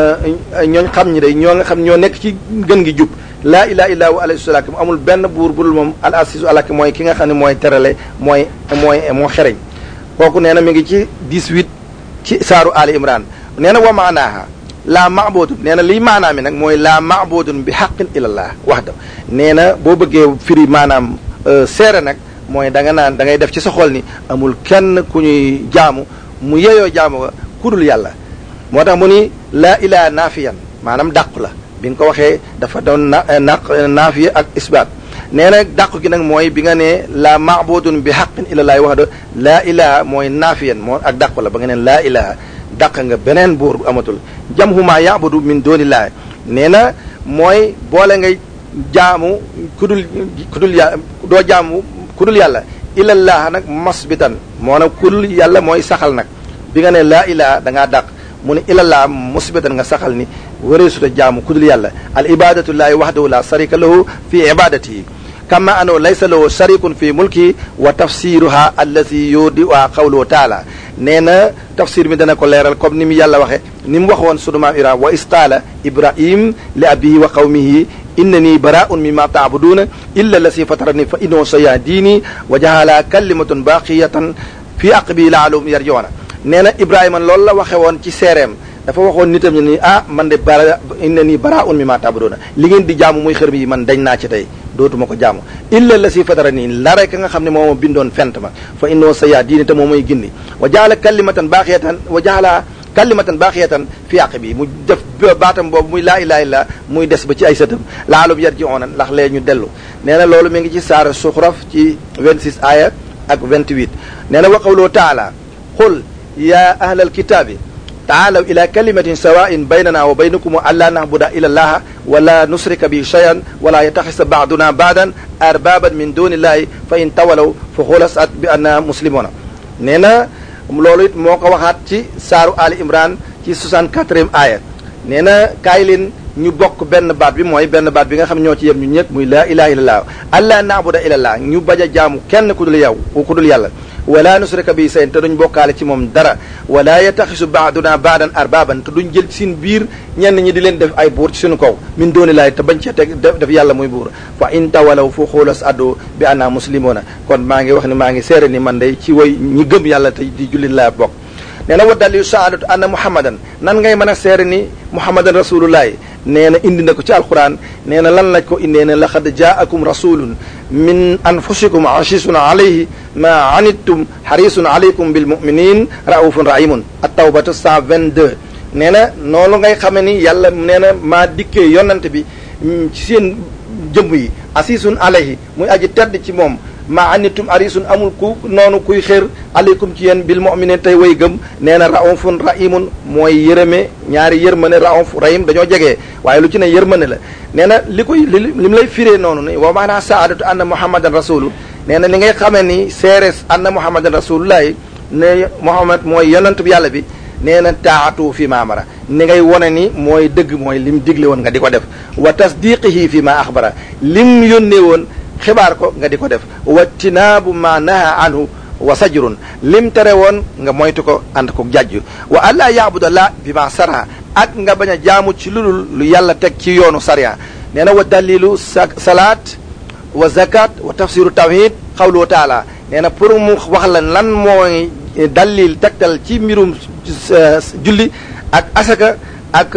ñooñ xam ñi day ñoo nga xam ñoo nekk ci gën gi jub laa ilaha illa huwa alayhi salaam amul benn buur budul moom al asisu alaki mooy ki nga xam ne mooy terale mooy mooy moo xereñ kooku nee na mi ngi ci dix-huit ci saaru ali imran nee na wa maanaaha laa maabudun nee na liy maanaa mi nag mooy laa maabudun bi xaqin ilallah waxda nee na boo bëggee firi maanaam seere nag mooy da nga naan da ngay def ci sa xol ni amul kenn ku ñuy jaamu mu yeyoo jaamu ga kudul yàlla moo tax mu ni laa ilaha naafiyan maanaam dàqu la bi nga ko waxee dafa doon na naq naafiya ak isbaat nee na dàqu gi nag mooy bi nga ne la maabudun bi xaqin ilallaahi wax da laa ilaha mooy naafiyan moo ak dàqu la ba nga ne laa ilaha dàq nga beneen buur bu amatul jamhuma yabudu min doonillaahi nee na mooy boole ngay jaamu kudul kudul yàlla doo jaamu kudul yàlla ilallah nag masbitan moo nag kudul yàlla mooy saxal nag bi nga ne laa ilaha da ngaa dàq mu ne ilallah musbitan nga saxal ni wareesuta jaamu kudul yàlla al ibadatullahi wahdahu la sharika lahu fi ibadatihi kama annahu laysa lahu sharikun fi mulki wa tafsiruha allazi yudiwa qawluhu taala nee na tafsir mi dana ko leeral comme ni mu yàlla waxe ni mu waxoon sunu maam Ibrahima wa isqaala ibrahim li abihi wa qawmihi innani bara'un mimma ta'buduna illa allazi fatarani fa innahu sayahdini wa jahala kalimatun baqiyatan fi aqbi la'allahum yarji'una nee na Ibrahima loolu la waxe woon ci seereem dafa waxoon nitam ñi ni ah man de bara inna nii bara un mi ma tabuduna li ngeen di jaamu muy xërëm yi man dañ naa ci tey dootuma ko jaamu illa la si fatara nii la rek nga xam ne moo ma bindoon fent ma fa innoo sa yaa diine te moo may gindi wa jaala kalimatan baaxiyatan wa jaala kalimatan baaxiyatan fi aqbi mu def baatam boobu muy laa ilaha illa muy des ba ci ay sëtam laalum yarji'una ndax lee ñu dellu nee na loolu mi ngi ci saara suxraf ci vingt-six aaya ak vingt-huit nee na wa qawluhu taala qul ya ahlal kitaabi taalaw ila kalimatin sawain baynana wa baynakum alla na'buda illa allaha wala nusrika bi shay'an wala yattakhisa ba'duna ba'dan arbaban min dunillahi fa in tawalaw fa xulasat bi anna muslimuna nee na loolu it moo ko waxaat ci saaru ali imran ci soixante-quatrième aaya nee na kaay leen ñu bokk benn baat bi mooy benn baat bi nga xam ñoo ci yem ñu ñëpp muy laa ilaha illallah alla na'buda illa allah ñu bañ a jaamu kenn ku dul yow ku dul yàlla wala nusrika bi sayn te duñ bokkaale ci moom dara wala yataxisu baaduna baadan arbaban te duñ jël ci seen biir ñenn ñi di leen def ay buur ci suñu kaw min dooni laay te bañ cee teg def yàlla muy buur fa in tawalaw fu xuulas addu bi anna muslimuna kon maa ngi wax ni maa ngi seere ni man day ci way ñi gëm yàlla te di jullit laa bokk nee na wa dalilu shahadatu anna muhammadan nan ngay mën a seere ni muhammadan rasulullahi nee na indi na ko ci alquran nee na lan lañ ko indee ne laqad jaakum rasulun min anfusikum asisun alayhi ma anittum harisun alaykum bil muminin raufun rahimun at-tawbatu cent vingt-deux nee na noonu ngay xame ni yàlla nee na maa dikkee yonante bi ci seen jëmm yi asisun alayhi muy aji tedd ci moom ma anittum harisun amul ku noonu kuy xër alaykum ci yéen bil muminin tey way gëm nee na raufun rahimun mooy yërëme ñaari yërmane rauf rahim dañoo jegee waaye lu ci ne yërmane la nee na li koy li li mu lay firee noonu ni wa maanaa saadatu anna muhammadan rasulu nee na li ngay xamee ni seeres anna muhammadan rasulullahi ne muhammad mooy yonent bi yàlla bi nee na taatu fi ma amara ni ngay wone ni mooy dëgg mooy lim digle woon nga di ko def wa tasdiqihi fi ma axbara lim yónnee woon xibaar ko nga di ko def wa tinaabu ma naha anhu wa sajrun lim tere woon nga moytu ko ànd ko jajj wa alla yaabuda la bi ma sara ak nga bañ a jaamu ci lulul lu yàlla teg ci yoonu sariya nee na wa dalilu sa salaat wa zakat wa tafsiru tawhid xawlu taala nee na pour mu wax la lan mooy dalil tegtal ci mbirum julli ak asaka ak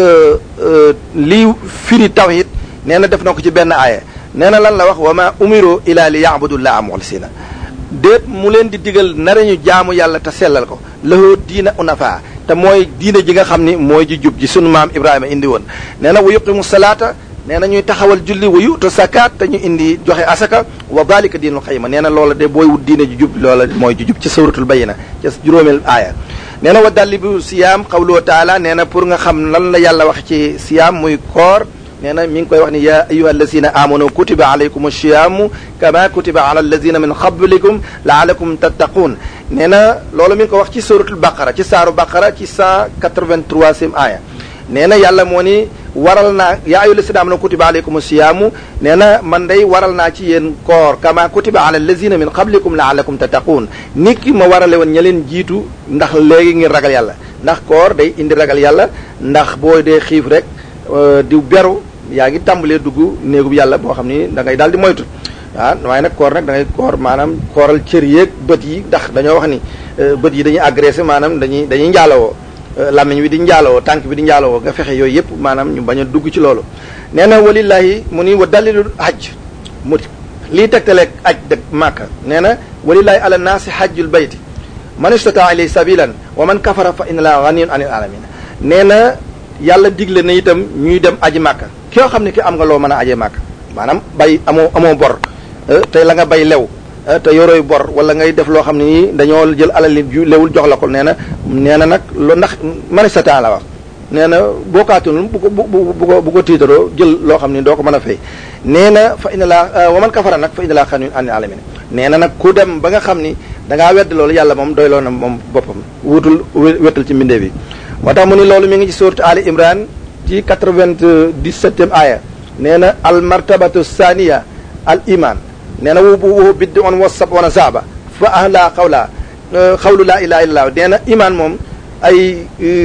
lii firi tawhid nee na def na ko ci benn aaya nee na lan la wax wa ma umiru ila li yaabudullaha muxlisina déet mu leen di digal nara ñu jaamu yàlla te sellal ko lahu diina unafa te mooy diine ji nga xam ni mooy ji jub ji sunu maam Ibrahima indi woon nee na wa yuqimu salaata nee na ñuy taxawal julli wa yutu sakaat te ñu indi joxe asaka wa dalika diinul xayma nee na loola de booy wut diine ji jub loola mooy ji jub ci suratul bayina ca juróomeel aaya nee na wa dalli bu siyaam qawluhu taala nee na pour nga xam lan la yàlla wax ci siyaam muy koor nee na mi ngi koy wax ni ya ayuha allazina amanu kutiba alaykum asiyaamu kama kutiba ala allazina min qablikum laalakum tattaquun nee na loolu mi ngi ko wax ci suratul baqara ci saaru baqara ci cent quatre-vingt-troisième aaya nee na yàlla moo ni waral naa ya ayyuha allazina amanu kutiba alaykum asiyaamu nee na man day waral naa ci yéen koor kama kutiba ala allazina min qablikum laalakum tattaquun nit ki ma warale woon ña leen jiitu ndax léegi ngir ragal yàlla ndax koor day indi ragal yàlla ndax boo dee xiif rek di beru yaa ngi tàmbalee dugg néegub yàlla boo xam ni da ngay daal di moytu ah waaye nag koor nag da ngay koor maanaam kooral cër yeeg bët yi ndax dañoo wax ni bët yi dañuy agressé maanaam dañuy dañuy njaalowoo làmmiñ bi di njaalowoo tànk bi di njaalowoo nga fexe yooyu yëpp maanaam ñu bañ a dugg ci loolu nee na walillahi mu ni wa dalilul hajj mu lii tegtaleeg aj dëgg màkka nee na walillahi ala naasi hajjul bayti man istata ilay sabilan wa man kafara fa inna la ganiyun anil alamin nee na yàlla digle na itam ñuy dem aji màkka ki yoo xam ne ki am nga loo mën a ajee màkk maanaam bay amoo amoo bor te la nga bay lew te yorooy bor wala ngay def loo xam ne nii dañoo jël alal ju lewul jox la ko nee na nee na nag lo ndax mani sa temps la wax nee na boo kaatunul bu ko bu bu ko bu ko tiitaroo jël loo xam ne doo ko mën a fay nee na fa inna laa wa man kafara nag fa inna laa xaniyun anil alamin nee na nag ku dem ba nga xam ni da ngaa wedd loolu yàlla moom doyloo na moom boppam wutul wettal ci mbindee bi moo tax mu ni loolu mi ngi ci sourate Ali Imran ci quatre-vingt-dix-septième aaya nee na al martabatu saniya al iman nee na wu bu biddi on wa sab wana saaba fa ahla xawla xawlu laa ilaha illallah nee na iman moom ay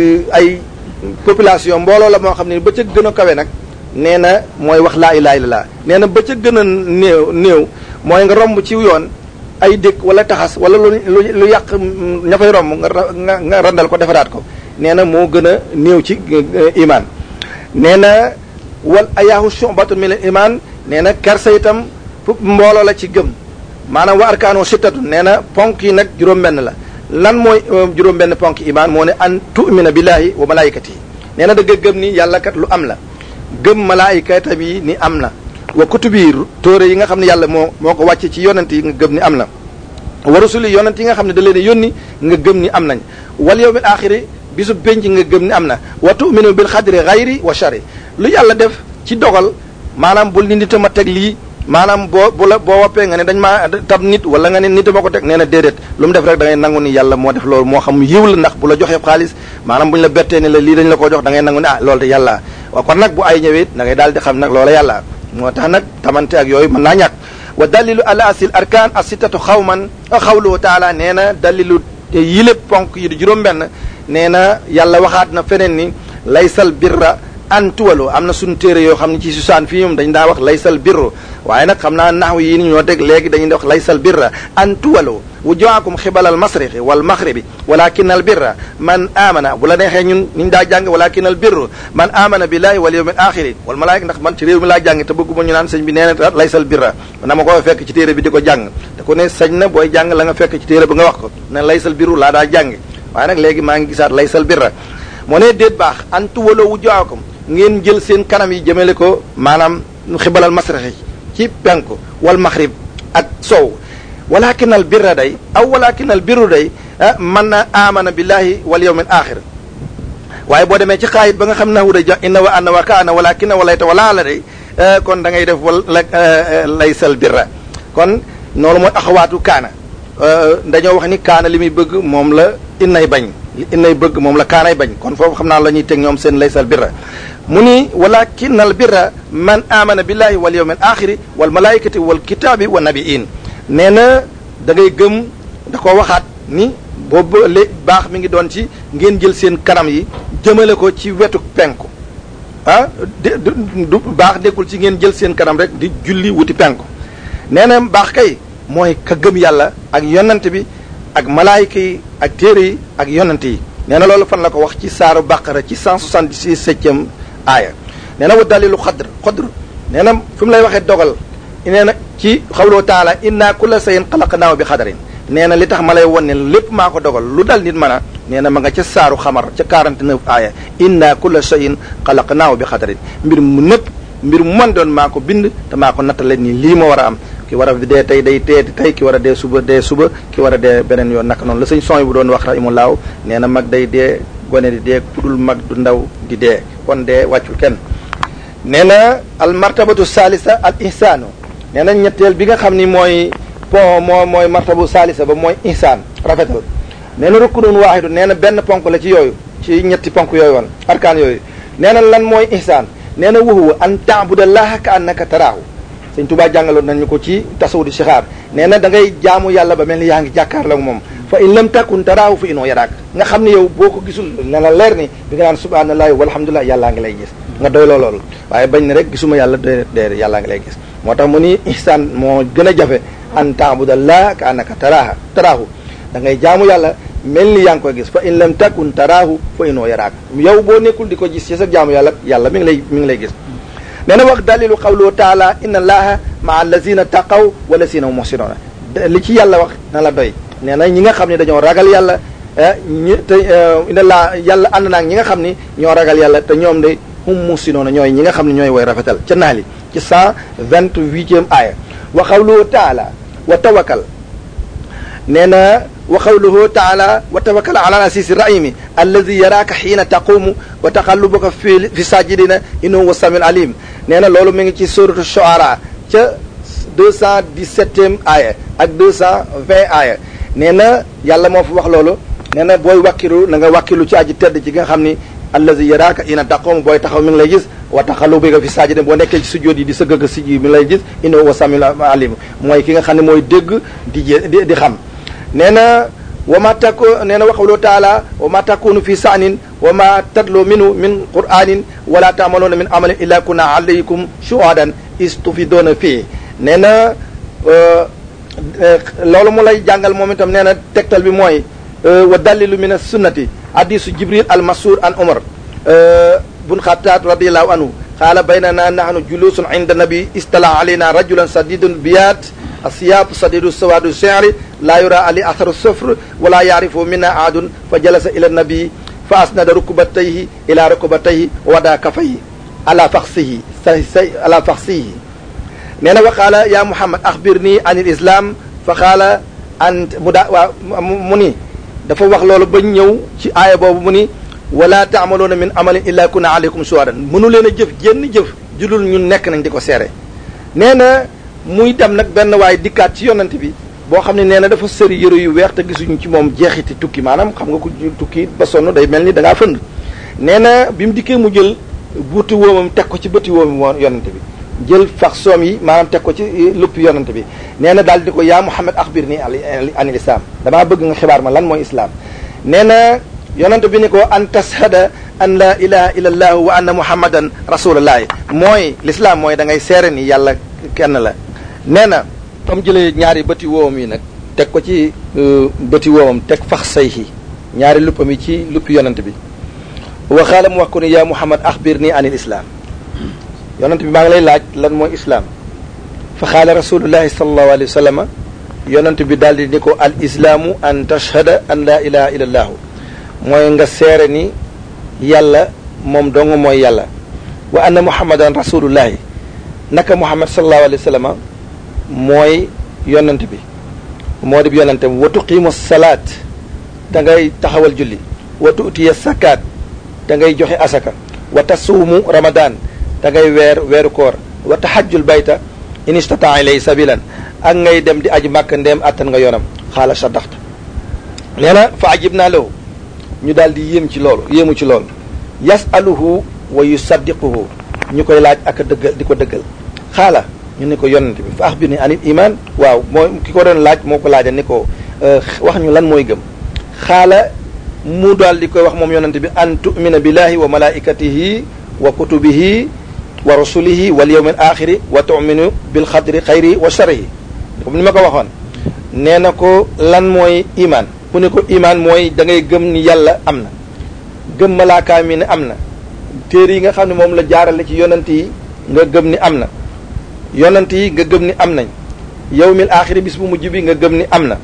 ay population mbooloo la moo xam ne ba ca gën a kawe nag nee na mooy wax laa ilaha illallah nee na ba ca gën a néew néew mooy nga romb ci yoon ay dëkk wala taxas wala lu lu yàq ña fay romb nga nga randal ko defaraat ko nee na moo gën a néew ci iman nee na wal ayaahu shu'batun min al iman nee na kersa itam mbooloo la ci gëm maanaam wa arkaanu sittatun nee na ponk yi nag juróom-benn la lan mooy juróom-benn ponk iman moo ne an tu'mina billahi wa malaikatihi nee na da nga gëm ni yàlla kat lu am la gëm malaayikatam yi ni am na wa kutubi tóore yi nga xam ne yàlla moo moo ko wàcce ci yonent yi nga gëm ni am na wa rusuli yonent yi nga xam ne da leen yónni nga gëm ni am nañ wal yawmil axiri bisu penc nga gëm ni am na wa tu'minu bil xadri xayri wa shari lu yàlla def ci dogal maanaam bul ni nit a ma teg lii maanaam boo bu la boo woppee nga ne dañ maa tab nit wala nga ne nit a ma ko teg nee na déedéet lu mu def rek da ngay nangu ni yàlla moo def loolu moo xam yiw la ndax bu la joxee xaalis maanaam bu ñu la bettee ni la lii dañ la ko jox da ngay nangu ni ah loolu de yàlla waaw kon nag bu ay ñëwee da ngay daal di xam nag loola yàlla moo tax nag tamante ak yooyu mën naa ñàkk wa dalilu ala asil arkan asitatu xawman xawluhu taala nee na dalilu yile ponk yi di juróom-benn nee na yàlla waxaat na feneen ni laysal birra an tuwalu am na suñu téere yoo xam ne ci susaan fii moom dañ daa wax laysal birru waaye nag xam naa naxw yi ni ñoo teg léegi dañuy wax laysal birra an tuwalu wujuhakum xibala al masriqi wal maghribi walakin al birra man amana bu la neexee ñun niñ daa jàng walakin al birru man amana billahi wal yawmil axiri wal malaika ndax man ci réew mi laa jàng te bëgguma ñu naan sëñ bi nee na laysal birra na ma ko fekk ci téere bi di ko jàng te ku ne sañ na booy jàng la nga fekk ci téere ba nga wax ko ne laysal birru laa daa jàng waaye nag léegi maa ngi gisaat laysal birra moo ne déet baax an tuwaloo wujuhakum ngeen jël seen kanam yi jëmale ko maanaam xibalal masriqi ci penku wal maghrib ak sow walakin al birra day aw walakin al birru day man na amana billahi wal yawmil axir waaye boo demee ci xaayit ba nga xam nahu day inna wa anna wa kaana walakin walayta wala la day kon da ngay def wal laysal birra kon noonu mooy axawaatu kaana dañoo wax ni kaana li muy bëgg moom la innay bañ innay bëgg moom la kaanay bañ kon foofu xam naa la ñuy teg ñoom seen laysal birra mu ni walakin al birra man amana billahi wal yawmil axiri wal malaikati wal kitaabi wa nabiin nee na da ngay gëm da ko waxaat ni boobu lé baax mi ngi doon ci ngeen jël seen kanam yi jëmale ko ci wetu penku ah du baax nekkul ci ngeen jël seen kanam rek di julli wuti penku nee na baax kay mooy ka gëm yàlla ak yonant bi ak malaayika yi ak téere yi ak yonant yi nee na loolu fan la ko wax ci saaru baqara ci cent soixante-six septième aaya nee na wa dalilu xadr xadr nee na fi mu lay waxee dogal nee na ci xawloo taala inna kulla shay'in xalaqnaahu bi xadarin nee na li tax ma lay won ne lépp maa ko dogal lu dal nit mën a nee na ma nga ca saaru xamar ca quarante-neuf aaya inna kulla shay'in xalaqnaahu bi xadarin mbir mu nëpp mbir mu mën doon maa ko bind te maa ko nattale nii lii ma war a am ki war a dee tey day tee tey ki war a dee suba dee suba ki war a dee beneen yoon naka noonu la sëñ son bu doon wax rahimahullah nee na mag day dee gone di dee kudul mag du ndaw di dee kon dee wàccul kenn nee na al martabatu salisa al ihsaanu nee na ñetteel bi nga xam ni mooy pon moo mooy martabu salisa ba mooy ihsaan rafetal nee na rukkunun waaxidu nee na benn ponk la ci yooyu ci ñetti ponk yooyu woon arkaan yooyu nee na lan mooy ihsaan nee na wuhuwa an taabudallaha ka annaka taraahu sëñ Tuubaa jàngaloon nañu ko ci tasawudi sixaar nee na da ngay jaamu yàlla ba mel ni yaa ngi jàkkaarloo ak moom fa in lam takun taraahu fa inoo yaraak nga xam ne yow boo ko gisul ne la leer ni bi nga naan subhanallahi walhamdulillah yàllaa ngi lay gis nga doy loo loolu waaye bañ ne rek gisuma yàlla dee dee yàllaa ngi lay gis moo tax mu ni ihsaan moo gën a jafe an taabudallah ka annaka taraaha taraahu da ngay jaamu yàlla mel ni yaa ngi koy gis fa in lam takun taraahu fa inoo yaraak yow boo nekkul di ko gis ci sa jaamu yàlla yàlla mi ngi lay mi ngi lay gis nee na wax dalilu qawluhu taala inna allaha maa allazina taqaw wa lazina hum muhsinuna li ci yàlla wax na la doy nee na ñi nga xam ne dañoo ragal yàlla ñi te inna laa yàlla ànd naag ñi nga xam ni ñoo ragal yàlla te ñoom de hum muhsinuna ñooy ñi nga xam ne ñooy woy rafetal ca naali ci cent vingt-huitième aaya wa qawluhu taala wa tawakkal nee na wa qawluhu taala wa tawakkal ala asisi rahimi allazi yaraaka xiina taqumu wa taqallubaka fi fi sajidina innahu huwa samiul alim nee na loolu mi ngi ci suratu shuara ca deux cent dix-septième aaya ak deux cent vingt aaya nee na yàlla moo fa wax loolu nee na booy wàkkilu na nga wàkkilu ci aji tedd ci nga xam ni allazi yaraaka xiina taqumu booy taxaw mi ngi lay gis wa taqallubaka fi sajidina boo nekkee ci sujjóot yi di sëgg si ji mi lay gis innahu huwa samiul alim mooy ki nga xam ne mooy dégg di di di xam nee na wa ma takku nee na waxawloo taala wa ma takunu fi sa'nin wa ma tadlu minhu min qur'anin wala ta'maluna min amalin illa kunna alaykum shuhadan istufiduna fii nee na loolu mu lay jàngal moom itam nee na tegtal bi mooy wa dalilu min as-sunnati hadisu jibril al-mas'ur an umar bun xattaab radiyallahu anhu qaala baynana nahnu julusun inda nabi istala alayna rajulan sadidul biyat asiyab sadidu sawadu shi'ri la yura ali atharu sufr wala ya'rifu minna ahadun fa jalasa ila nabi fa asnada rukbatayhi ila rukbatayhi wada kafayhi ala fakhsihi say ala fakhsihi nee na wa qaala ya muhammad akhbirni anil islam fa qaala an muda waa mu ni dafa wax loolu ba ñëw ci aaya boobu mu ni wala ta'maluna min amalin illa kunna alaykum shuhadan mënu leen a jëf jenn jëf julul ñun nekk nañ di ko seere nee na muy dem nag benn waaye dikkaat ci yonante bi boo xam ne nee na dafa sëri yëre yu weex te gisuñu ci moom jeexiti tukki maanaam xam nga ko tukki ba sonn day mel ni da ngaa fënd nee na bi mu dikkee mu jël buuti woomam teg ko ci bëti woomi moo yonante bi jël fax soom yi maanaam teg ko ci lupp yonante bi nee na daal di ko yaa Muhammad axbir nii anil islam damaa bëgg nga xibaar ma lan mooy islam nee na yonante bi ni ko an tashhada an la ilaha illa allah wa anna muhammadan rasulullahi mooy l'islam mooy da ngay seere ni yàlla kenn la nee na comme jëlee ñaari bëti woom yi nag teg ko ci bëti woomam teg fax sayhi ñaari luppam yi ci luppi yonent bi wa xaala mu wax ko ni yaa Muhammad axbir nii anil islam yonent bi maa ngi lay laaj lan mooy islaam fa xaala rasulullahi sallallahu alayhi wa sallam yonent bi daal di ni ko al islaamu an tashhada an laa ilaha illa allaahu mooy nga seere ni yàlla moom dong mooy yàlla wa anna muhammadan rasulullahi naka muhammad sallallahu alayhi wa sallam mooy yonent bi moo di yonentam wa tuqimu salaat da ngay taxawal julli wa tuutiya sakaat da ngay joxe asaka wa tasuumu ramadan da ngay weer weeru koor wa tahajjul bayta in istataa ilay sabilan ak ngay dem di aji màkk ndeem attan nga yoonam xaala saddaxta nee na fa ajib naa lahu ñu daal di yéem ci loolu yéemu ci loolu yasaluhu wa yusaddiquhu ñu koy laaj ak a dëggal di ko dëggal xaala ñu ne ko yonent bi fa axbirni anil iman waaw mooy ki ko doon laaj moo ko laaja ni ko wax ñu lan mooy gëm xaala mu daal di koy wax moom yonent bi an tumina billahi wa malaikatihi wa kutubihi wa rusulihi wal yawmil axiri wa tuminu bil xadri xayri wa sharrihi comme ni ma ko waxoon nee na ko lan mooy iman mu ne ko iman mooy da ngay gëm ni yàlla am na gëm malaaka mi ne am na téere yi nga xam ne moom la jaarale ci yonent yi nga gëm ni am na yonent yi nga gëm ni am nañ yawmil axiri bis bu mujj bi nga gëm ni am na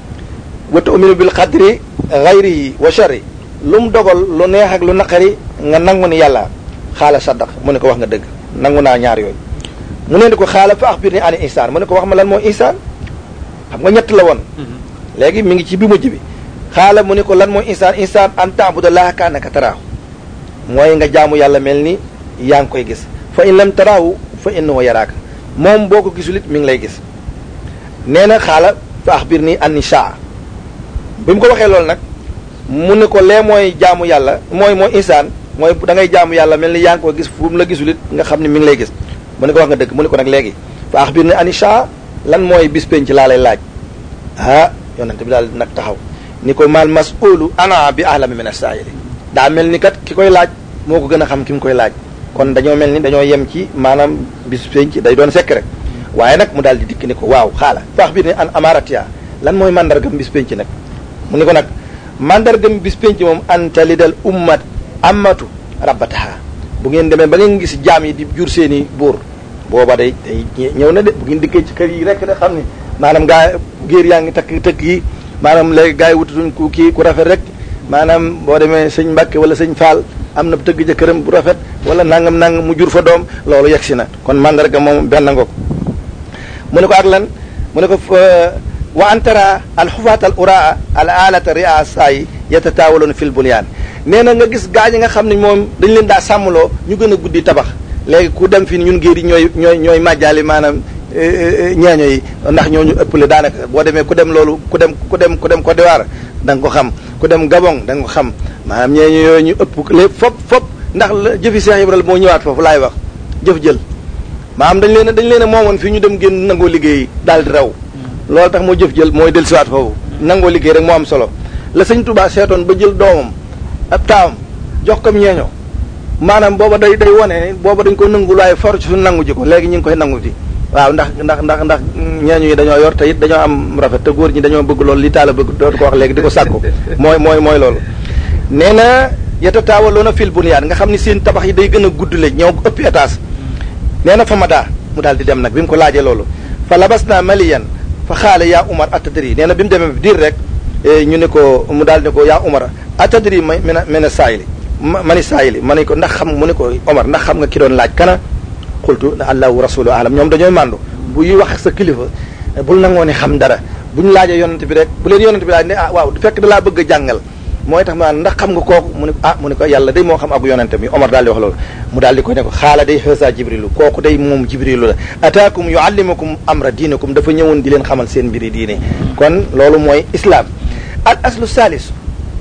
wa tu'minu bil xadri xayrihi wa sharri lu mu dogal lu neex ak lu naqari nga nangu ni yàlla xaala saddaq mu ne ko wax nga dëgg nangu naa ñaar yooyu mu ne ko xaala fa axbirni ani ihsaan mu ne ko wax ma lan mooy ihsaan xam nga ñett la woon léegi mi ngi ci bi mujj bi xaala mu ne ko lan mooy ihsaan ihsaan an ta'budallaha ka'annaka taraahu mooy nga jaamu yàlla mel ni yaa ngi koy gis fa in lam taraahu fa innahu yaraaka moom boo ko gisul it mi ngi lay gis nee na xaala fa axbirni anni shaa bi mu ko waxee loolu nag mu ne ko lee mooy jaamu yàlla mooy mooy ihsaan mooy da ngay jaamu yàlla mel ni yaa ngi ko gis fu mu la gisul it nga xam ne mi ngi lay gis mu ne ko wax nga dëgg mu ne ko nag léegi fa axbirni anni shaa lan mooy bis penc laa lay laaj ah yonente bi daal nag taxaw ni ko mal mas'ulu ana bi ahlami min as-sa'ili daa mel ni kat ki koy laaj moo ko gën a xam ki mu koy laaj kon dañoo mel ni dañoo yem ci maanaam bis penc day doon secret waaye nag mu daal di dikk ni ko waaw xaala faax bi ne an amaratiya lan mooy mandargam bis penc nag mu ni ko nag mandargam bis penc moom an talidal ummat ammatu rabbataha bu ngeen demee ba ngeen gis jaam yi di jur seeni buur booba day day ñëw na de bu ngeen dikkee ci kër yi rek de xam ni maanaam gaa géer yaa ngi takk tëkk yi maanaam léegi gaa yi wutatuñ ku kii ku rafet rek maanaam boo demee sëñ Mbàkke wala sëñ Faal am na tëgg jëkkëram bu rafet wala nangam nangam mu jur fa doom loolu yegg si na kon mandarga moom benn ngoog mu ne ko ak lan mu ne ko wa antara alxufaat al uraa al alata ria saayi yatatawaloon fil bunyaan nee na nga gis gaa ñi nga xam ne moom dañ leen daa sàmmloo ñu gën a guddi tabax léegi ku dem fi ñun géer yi ñooy ñooy ñooy màjjaali maanaam ñeeño yi ndax ñooñu ëppale daanaka boo demee ku dem loolu ku dem ku dem ku dem Côte d'Ivoire da nga ko xam ku dem Gabon da nga ko xam maanaam ñeeño yooyu ñu ëpp léegi fop fop ndax jëfi Cheikh Ibrahima moo ñëwaat foofu laay wax jëf jël maanaam dañ leen dañ leen a moomoon fii ñu dem génn nangoo liggéey daal di raw loolu tax moo jëf jël mooy dellusiwaat foofu nangoo liggéey rek moo am solo la sëñ Touba seetoon ba jël doomam ab taawam jox ko ñeeño maanaam booba day day wane booba dañ ko nangul waaye for ci suñu nangu ji ko léegi ñu ngi koy nangu ji waaw ndax ndax ndax ndax ñeeñu yi dañoo yor te it dañoo am rafet te góor ñi dañoo bëgg loolu li taala bëgg dootu ko wax léegi di ko sàkku mooy mooy mooy loolu nee na yeta taawaloona fil bunyaan nga xam ni seen tabax yi day gën a gudd le ñoo ëpp étage nee na fa ma daa mu daal di dem nag bi mu ko laajee loolu fa labas naa maliyan fa xaale yaa Umar atadri nee na bi mu demee diir rek ñu ne ko mu daal ne ko yaa Umar atadri ma mena mena saayili ma ni saayili ma ne ko ndax xam mu ne ko Omar ndax xam nga ki doon laaj kana xultu allahu rasulu alam ñoom dañooy màndu buy wax ak sa kilifa bul nangoo ne xam dara bu ñu laajee yonent bi rek bu leen yonent bi laaj ne ah waaw fekk da laa bëgg a jàngal mooy tax ma ndax xam nga kooku mu ne ah mu ne ko yàlla day moo xam ak yonente bi Omar daal di wax loolu mu daal di ko ne ko xaala day xësa jibrilu kooku day moom jibrilu la ataakum yuallimukum amra diinakum dafa ñëwoon di leen xamal seen mbiri diine kon loolu mooy islam al aslu saalisu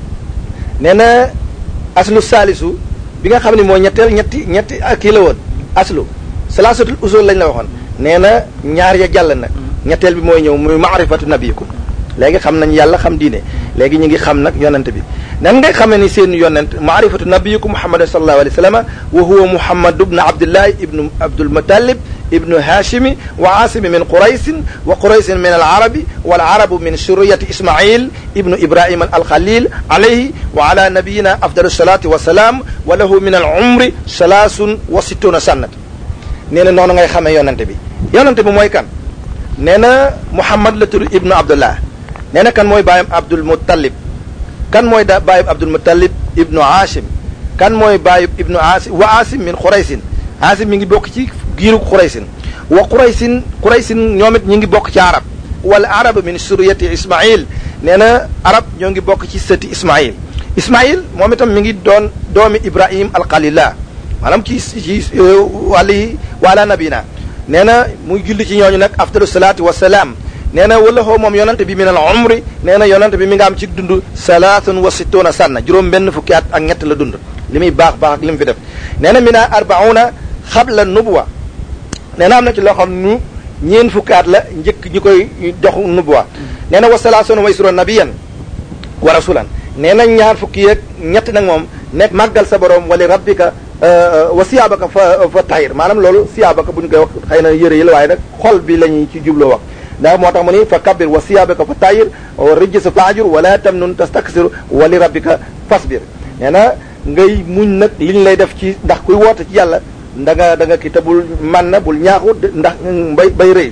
nee na aslu saalisu bi nga xam ne mooy ñetteel ñetti ñetti kii la woon aslu salaasatul usul lañ la waxoon nee na ñaar ya jàll na ñetteel bi mooy ñëw muy maarifatu nabiyikum léegi xam nañ yàlla xam diine léegi ñu ngi xam nag yonent bi nan ngay xamee ni seen yonent maarifatu nabiyikum muhammad sallallahu alayhi wa sallam wa huwa muhammad ibnu abdillahi ibnu abdul muttalib ibnu hashimi wa asimi min quraysin wa quraysin min al arabi wal arabu min suriyati ismail ibnu ibrahima al khalil alayhi wa ala nabiyina afdalu salati wa salam wa lahu min al umri salaasun wa sittuna sannat nee na noonu ngay xamee yonent bi yonent bi mooy kan nee na muhammad la tudd ibnu abdullah nee na kan mooy baayam abdul muttalib kan mooy da baayub abdul muttalib ibnu hashim kan mooy baayub ibnu asim wa asim min quraysin asim mi ngi bokk ci giiru quraysin wa quraysin quraysin ñoom it ñi ngi bokk ci arab wala arab min suriyati ismail nee na arab ñoo ngi bokk ci sëti ismail ismail moom itam mi ngi doon doomi ibrahim alxalillah maanaam ci ci wàlli wala nabina nee na muy julli ci ñooñu nag afdalu salaati wasalaam nee na wala xoo moom yonante bi min al umri nee na yonante bi mi nga am ci dund salaatun wa sittuuna sanna juróom benn fukki at ak ñett la dund li muy baax baax ak li mu fi def nee na mina arbauna xabla nubuwa nee na am na ci loo xam nu ñeen fukki at la njëkk ñi koy jox nubuwa nee na wa salaatun wa isruuna nabiyan wa rasulan nee na ñaar fukki yeeg ñett nag moom nekk màggal sa borom wali rabbika wa siyaabaka fa fa tahir maanaam loolu siyaabaka bu ñu koy wax xëy na yëre yi la waaye nag xol bi la ñuy ci jubloo wax ndax moo tax mu ni fa kabbir wa siyaabaka fa tahir wa rijsa fahjur wala tamnun tastaksir wa li rabbika fasbir nee na ngay muñ nag liñ lay def ci ndax kuy woote ci yàlla da nga da nga kii te bul man na bul ñaaxu ndax bay bay rëy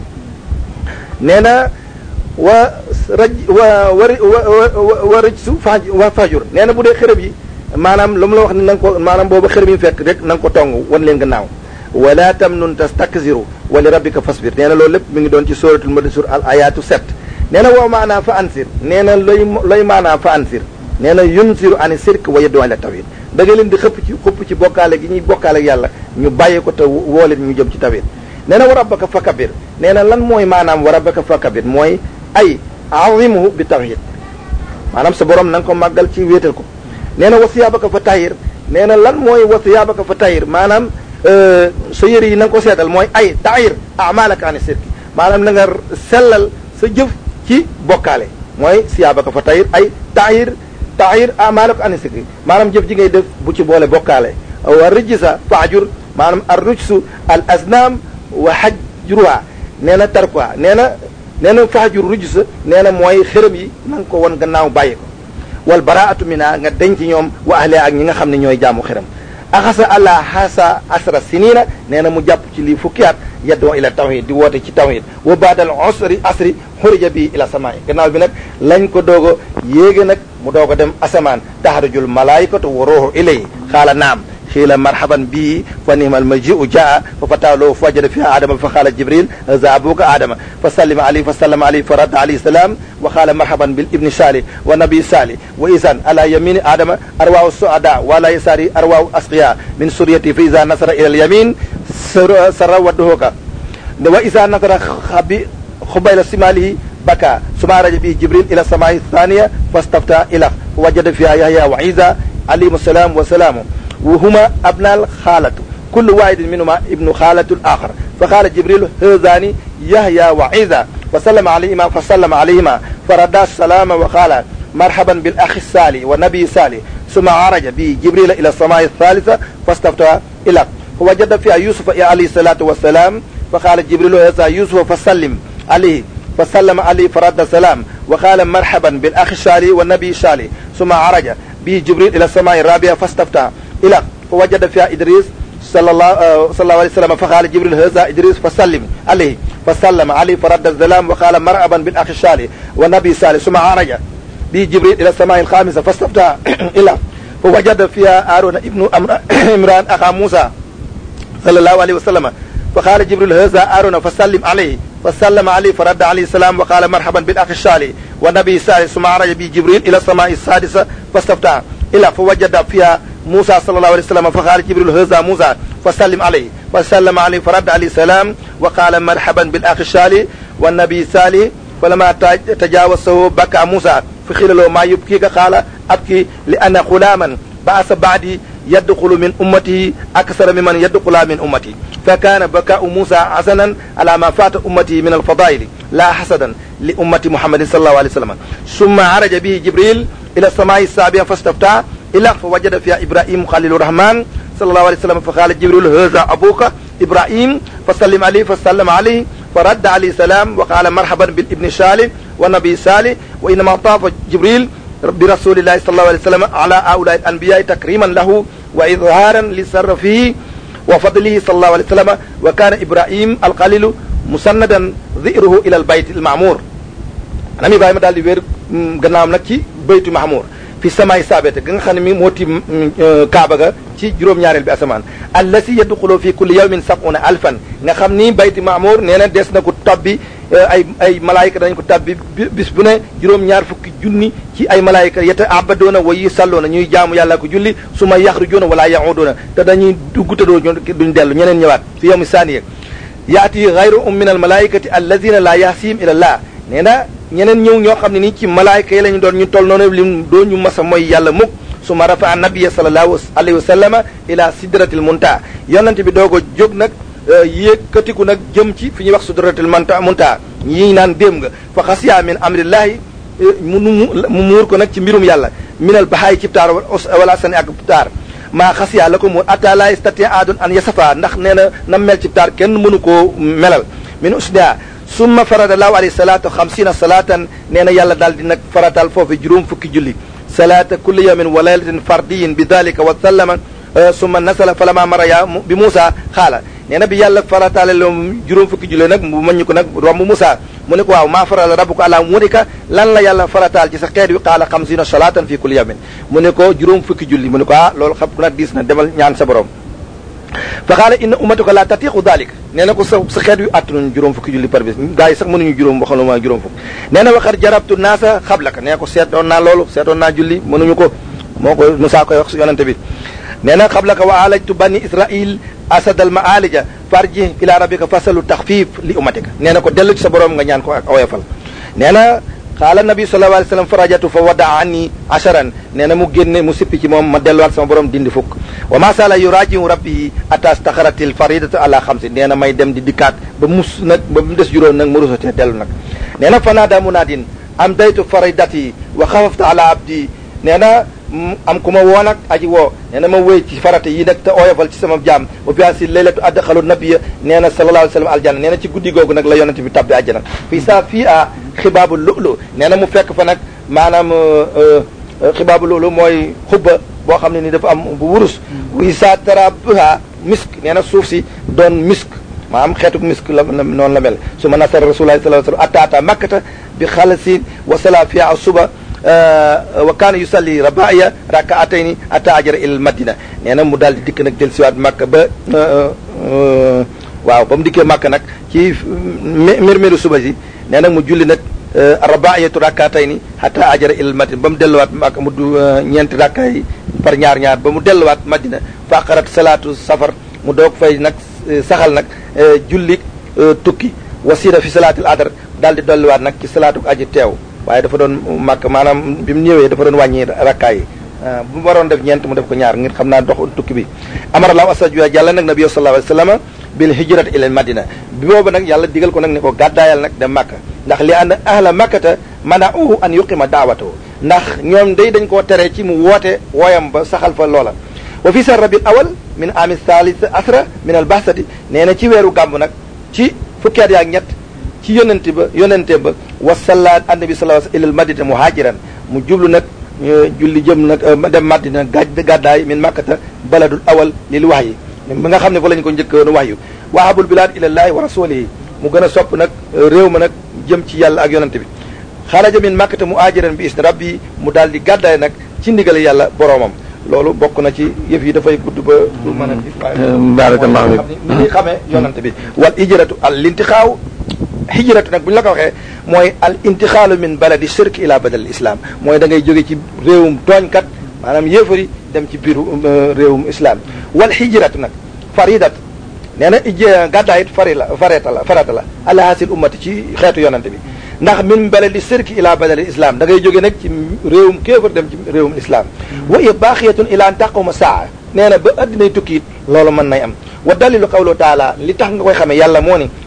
nee na wa raj wa wa wa rijsu fa wa fahjur nee na bu dee xërëb yi maanaam lu mu la wax ni na nga ko maanaam booba xërëb yi fekk rek na nga ko tong wan leen gannaaw wala tamnun tastakziru wa li rabbika fasbir nee na loolu lépp mi ngi doon ci suratul mudassir al ayatu sept nee na woo maanaa fa ansir nee na looy looy maanaa fa ansir nee na yunsiru ani sirk wa yaddu ila tawhid da nga leen di xëpp ci xëpp ci bokkaale gi ñuy bokkaale ak yàlla ñu bàyyi ko te woo leen ñu jëm ci tawhid nee na wa rabbaka fa kabir nee na lan mooy maanaam wa rabbaka fa kabir mooy ay azimuhu bi tawhid maanaam sa borom na nga ko màggal ci wéetal ko nee na wa siyaabaka fa tahir nee na lan mooy wa siyaabaka fa tahir maanaam sa yëre yi na nga ko seetal mooy ay tahir amalaka ani sirki maanaam na nga sellal sa jëf ci bokkaale mooy siyaabaka fa tahir ay tahir tahir amalaka ani sirki maanaam jëf ji ngay def bu ci boole bokkaale wa rijsa fahjur maanaam ar rujsu al asnaam wa hajruha nee na tarkuha nee na nee na fahjur rujsa nee na mooy xërëm yi na nga ko won gannaaw bàyyi ko wal baraatu mina nga denc ñoom wa ahliha ak ñi nga xam ne ñooy jaamu xërëm axasa allah xasa asra sinina nee na mu jàpp ci lii fukki at yaddoo ila tawhid di woote ci tawhid wa baadal usri asri xurija bi ila samaai gannaaw bi nag lañ ko doogo yéege nag mu doog a dem asamaan taxarujul malaikatu wa ruuhu ilayhi xaala naam xiila marhaban bii fa nihmal majiu jaa fa fataaloo fa wajada fiha adama fa xaala jibril za abuka adama fa sallima alayhi fa sallama alayhi fa radda alayhi salam wa xaala marhaban bil ibni sali wa nabi sali wa isan ala yamini adama arwaahu suada wa ala yasari arwaahu asqiya min suriyati fa isa nasara ila al yamin sara wadduhoka wa isa nasara xabi xubayla simalihi baka suma raja bi jibril ila samai thaniya fastafta ilaq fa wajada fiha yahya wa isa alayhim salam wa salaamu وهما أبناء الخالة كل واحد منهما ابن خالة الآخر فقال جبريل هذان يحيى وعيسى فسلم عليهما فسلم عليهما فرد السلام وقال مرحبا بالأخ الصالح والنبي الصالح ثم عرج به جبريل إلى السماء الثالثة فاستفتح إلى فوجد فيها يوسف عليه الصلاة والسلام فقال جبريل هذا يوسف فسلم عليه فسلم عليه فرد السلام وقال مرحبا بالأخ الصالح والنبي الصالح ثم عرج به جبريل إلى السماء الرابعة فاستفتح إلى فوجد فيها إدريس صلى الله صلى الله عليه وسلم فقال جبريل هذا إدريس فسلم عليه فسلم عليه فرد السلام وقال مرحبا بالأخ الصالح والنبي الصالح ثم عرج به جبريل إلى السماء الخامسة فاستفتح إلى فوجد فيها هارون ابن عمران أخا موسى صلى الله عليه وسلم فقال جبريل هذا هارون فسلم عليه فسلم عليه فرد عليه السلام وقال مرحبا بالأخ الصالح والنبي الصالح ثم عرج به جبريل إلى السماء السادسة فاستفتح إلى فوجد فيها موسى صلى الله عليه وسلم فقال جبريل هذا موسى فسلم عليه فسلم عليه فرد عليه السلام وقال مرحبا بالأخ الصالح والنبي الصالح فلما تجاوزه بكى موسى فقيل له ما يبكيك قال أبكي لأن غلاما بعث بعدي يدخل من أمته أكثر ممن يدخل من أمتي فكان بكاء موسى حسنا على ما فات أمته من الفضائل la hasadan li ummati muhammadin sallallahu alayhi wa sallam summa araja bihi jibril ila samai sabia fastafta ila fa wajada fiha ibrahim khalilu rahman sallallahu alayhi wa sallam fa qala jibril hadha abuka ibrahim fa sallim alayhi fa sallama alayhi fa radda alayhi salam wa qala marhaban bil ibni salih wa nabi salih wa innama tafa jibril bi rasulillahi sallallahu alayhi wa sallam ala haula'i al anbiya takriman lahu wa idharan li sarfihi wa fadlihi sallallahu alayhi wa sallam wa kana ibrahim al khalilu musannadan dhiruhu ila al bayt al ma'mur anam ibrahima daal di wéer gannaawam nag ci baytu mahmur fi samay saabete ga nga xam ne mi moo ti kaaba ga ci juróom-ñaareel bi asamaan allasi yadxulu fi kulli yawmin sab'una alfan nga xam ni bayti mahmur nee na des na ko tabbi ay ay malaayika dañ ko tabbi bis bu ne juróom-ñaar fukki junni ci ay malaayika yata abadoona wa yi salloona ñuy jaamu yàlla ko julli su ma yaxrujuuna wala yahuduuna te dañuy dugg te doo duñ dellu ñeneen ñëwaat fi yawmi saaniya yaati gayruhum min al malaayikati allazina la yahsihim ila allah nee na ñeneen ñëw ñoo xam ne nii ci malaayika yi la ñu doon ñu toll noonu lim doo ñu masa mooy yàlla mukk suma rafa nabiya sallallahu alayhi wa sallama ila sidratil munta yonente bi doogo jóg nag yékkatiku nag jëm ci fi ñuy wax sidratil munta munta ñi naan déem nga fa xasiya min amrillahi mu mu muur ko nag ci mbirum yàlla minal bahaay ci taar wala sani ak taar maa xasiya la ko muur atta la yastati aadun an yasafa ndax nee na na mel ci taar kenn mënu koo melal min usnia summa farada laahu alayhi salatu xamsina salatan nee na yàlla daal di nag faratal foofu juróom fukki julli salata kulli yawmin wa laylatin fardiyin bi dalika wa sallama summa nasala falama maraya bi Moussa xaala nee na bi yàlla farataale loom juróom fukki julli nag mu maññu ko nag romb Moussa mu ne ko waaw maa farala rabbuka ala mulika lan la yàlla farataal ci sa xeet wi xaala xamsina salatan fi kulli yawmin mu ne ko juróom fukki julli mu ne ko ah loolu xam nag diis na demal ñaan sa borom fa xaala inna ummatuka la tatiqu dalik nee na ko sa sa xeet wi attanuñ juróom fukki julli par bis gars yi sax mënuñu juróom waxaluma juróom fukk nee na waxat jarabtu naasa xablaka nee ko seetoon naa loolu seetoon naa julli mënuñu ko moo ko Musaa koy wax yonente bi nee na xablaka wa alajtu bani israil asadal maalija farji ila rabbika fasalu taxfif li ummatika nee na ko dellu ci sa borom nga ñaan ko ak oyofal nee na xaala nabi sallallahu alayhi wa sallam farajatu fa wadaa anni asharan nee na mu génne mu sippi ci moom ma delluwaat sama borom dindi fukk wa ma sala yurajiu rabbi ata staxaratil faridatu ala xamsi nee na may dem di dikkaat ba mus nag ba mu des juróom nag mu rusatee dellu nag nee na fanada munadin am daytu faridati wa xafaftu ala abdi nee na am ku ma woo nag aji woo nee na ma wéy ci farata yi nag te oyofal ci sama jaam wa bi si laylatu adxalu nabiya nee na sallallahu alayhi wa sallam aljanna nee na ci guddi googu nag la yonente bi tabbi àjjana fii saa fii a xibaabu lu'lu nee na mu fekk fa nag maanaam xibaabu lu'lu mooy xubba boo xam ne ni dafa am bu wurus wi saa tarabuha misk nee na suuf si doon misk maanaam xeetuk misk la noonu la mel su ma nasara rasulullahi sallallahu alayhi wa sallam ataata makkata bi xalasin wa sala fiha suba wa kaana yusalli rabaiya rakaatayni ata ajara il madina nee na mu daal di dikk nag del siwaat Makka ba waaw ba mu dikkee Makka nag ci mirmiru suba si nee na mu julli nag rabaiyatu rakaatayni ata ajara il madina ba mu delluwaat Makka mu du ñeenti rakka yi par ñaar ñaar ba mu delluwaat Madina faqarat salaatu safar mu doog fay nag saxal nag julli tukki wasira fi salaatil adar daal di dolliwaat nag ci salaatu aji teew waaye dafa doon màkk maanaam bi mu ñëwee dafa doon wàññi rakkaa yi bu mu waroon def ñeent mu def ko ñaar ngir xam naa dox tukki bi amara laahu asajua yàlla nag nabi sallallahu alayhi wa sallam bil hijrat ila madina bi boobu nag yàlla digal ko nag ne ko gàddaayal nag dem màkk ndax li anna ahla makkata mana'uhu an yuqima daawatahu ndax ñoom day dañ koo tere ci mu woote wooyam ba saxal fa loola wa fi sa rabil awal min ami thalith asra min al bahsati nee na ci weeru gàmb nag ci fukki at yaak ñett ci yonente ba yonente ba wasalla annabi sallallahu alayhi wa sallam ilal madina muhajiran mu jublu nag julli jëm nag dem madina gaaj gàddaay min makkata baladul awal lil wahyi bi nga xam ne fa lañ ko njëkkoon wahyu wahabul bilad ilallahi wa rasulihi mu gën a sopp nag réew ma nag jëm ci yàlla ak yonente bi xaraja min makkata muhajiran bi isni rabbi mu daal di gàddaay nag ci ndigal yàlla boroomam loolu bokk na ci yëf yi dafay gudd ba du mën a gis barakallahu ni ñuy xamee yonante bi wal hijratu al intixaaw hijratu nag bu ñu la ko waxee mooy al intixaalu min baladi shirk ila badal islam mooy da ngay jóge ci réewum tooñkat maanaam yéefari dem ci biiru réewum islam wal hijratu nag faridat nee na ij gàddaa it fari la fareta la farata la ala hasil ummati ci xeetu yonante bi ndax min baladi shirk ila badal islam da ngay jóge nag ci réewum kéefar dem ci réewum islam wa hiya baaxiyatun ila an taquma saa nee na ba addinay tukki it loolu mën nay am wa dalilu qawlu taala li tax nga koy xamee yàlla moo ni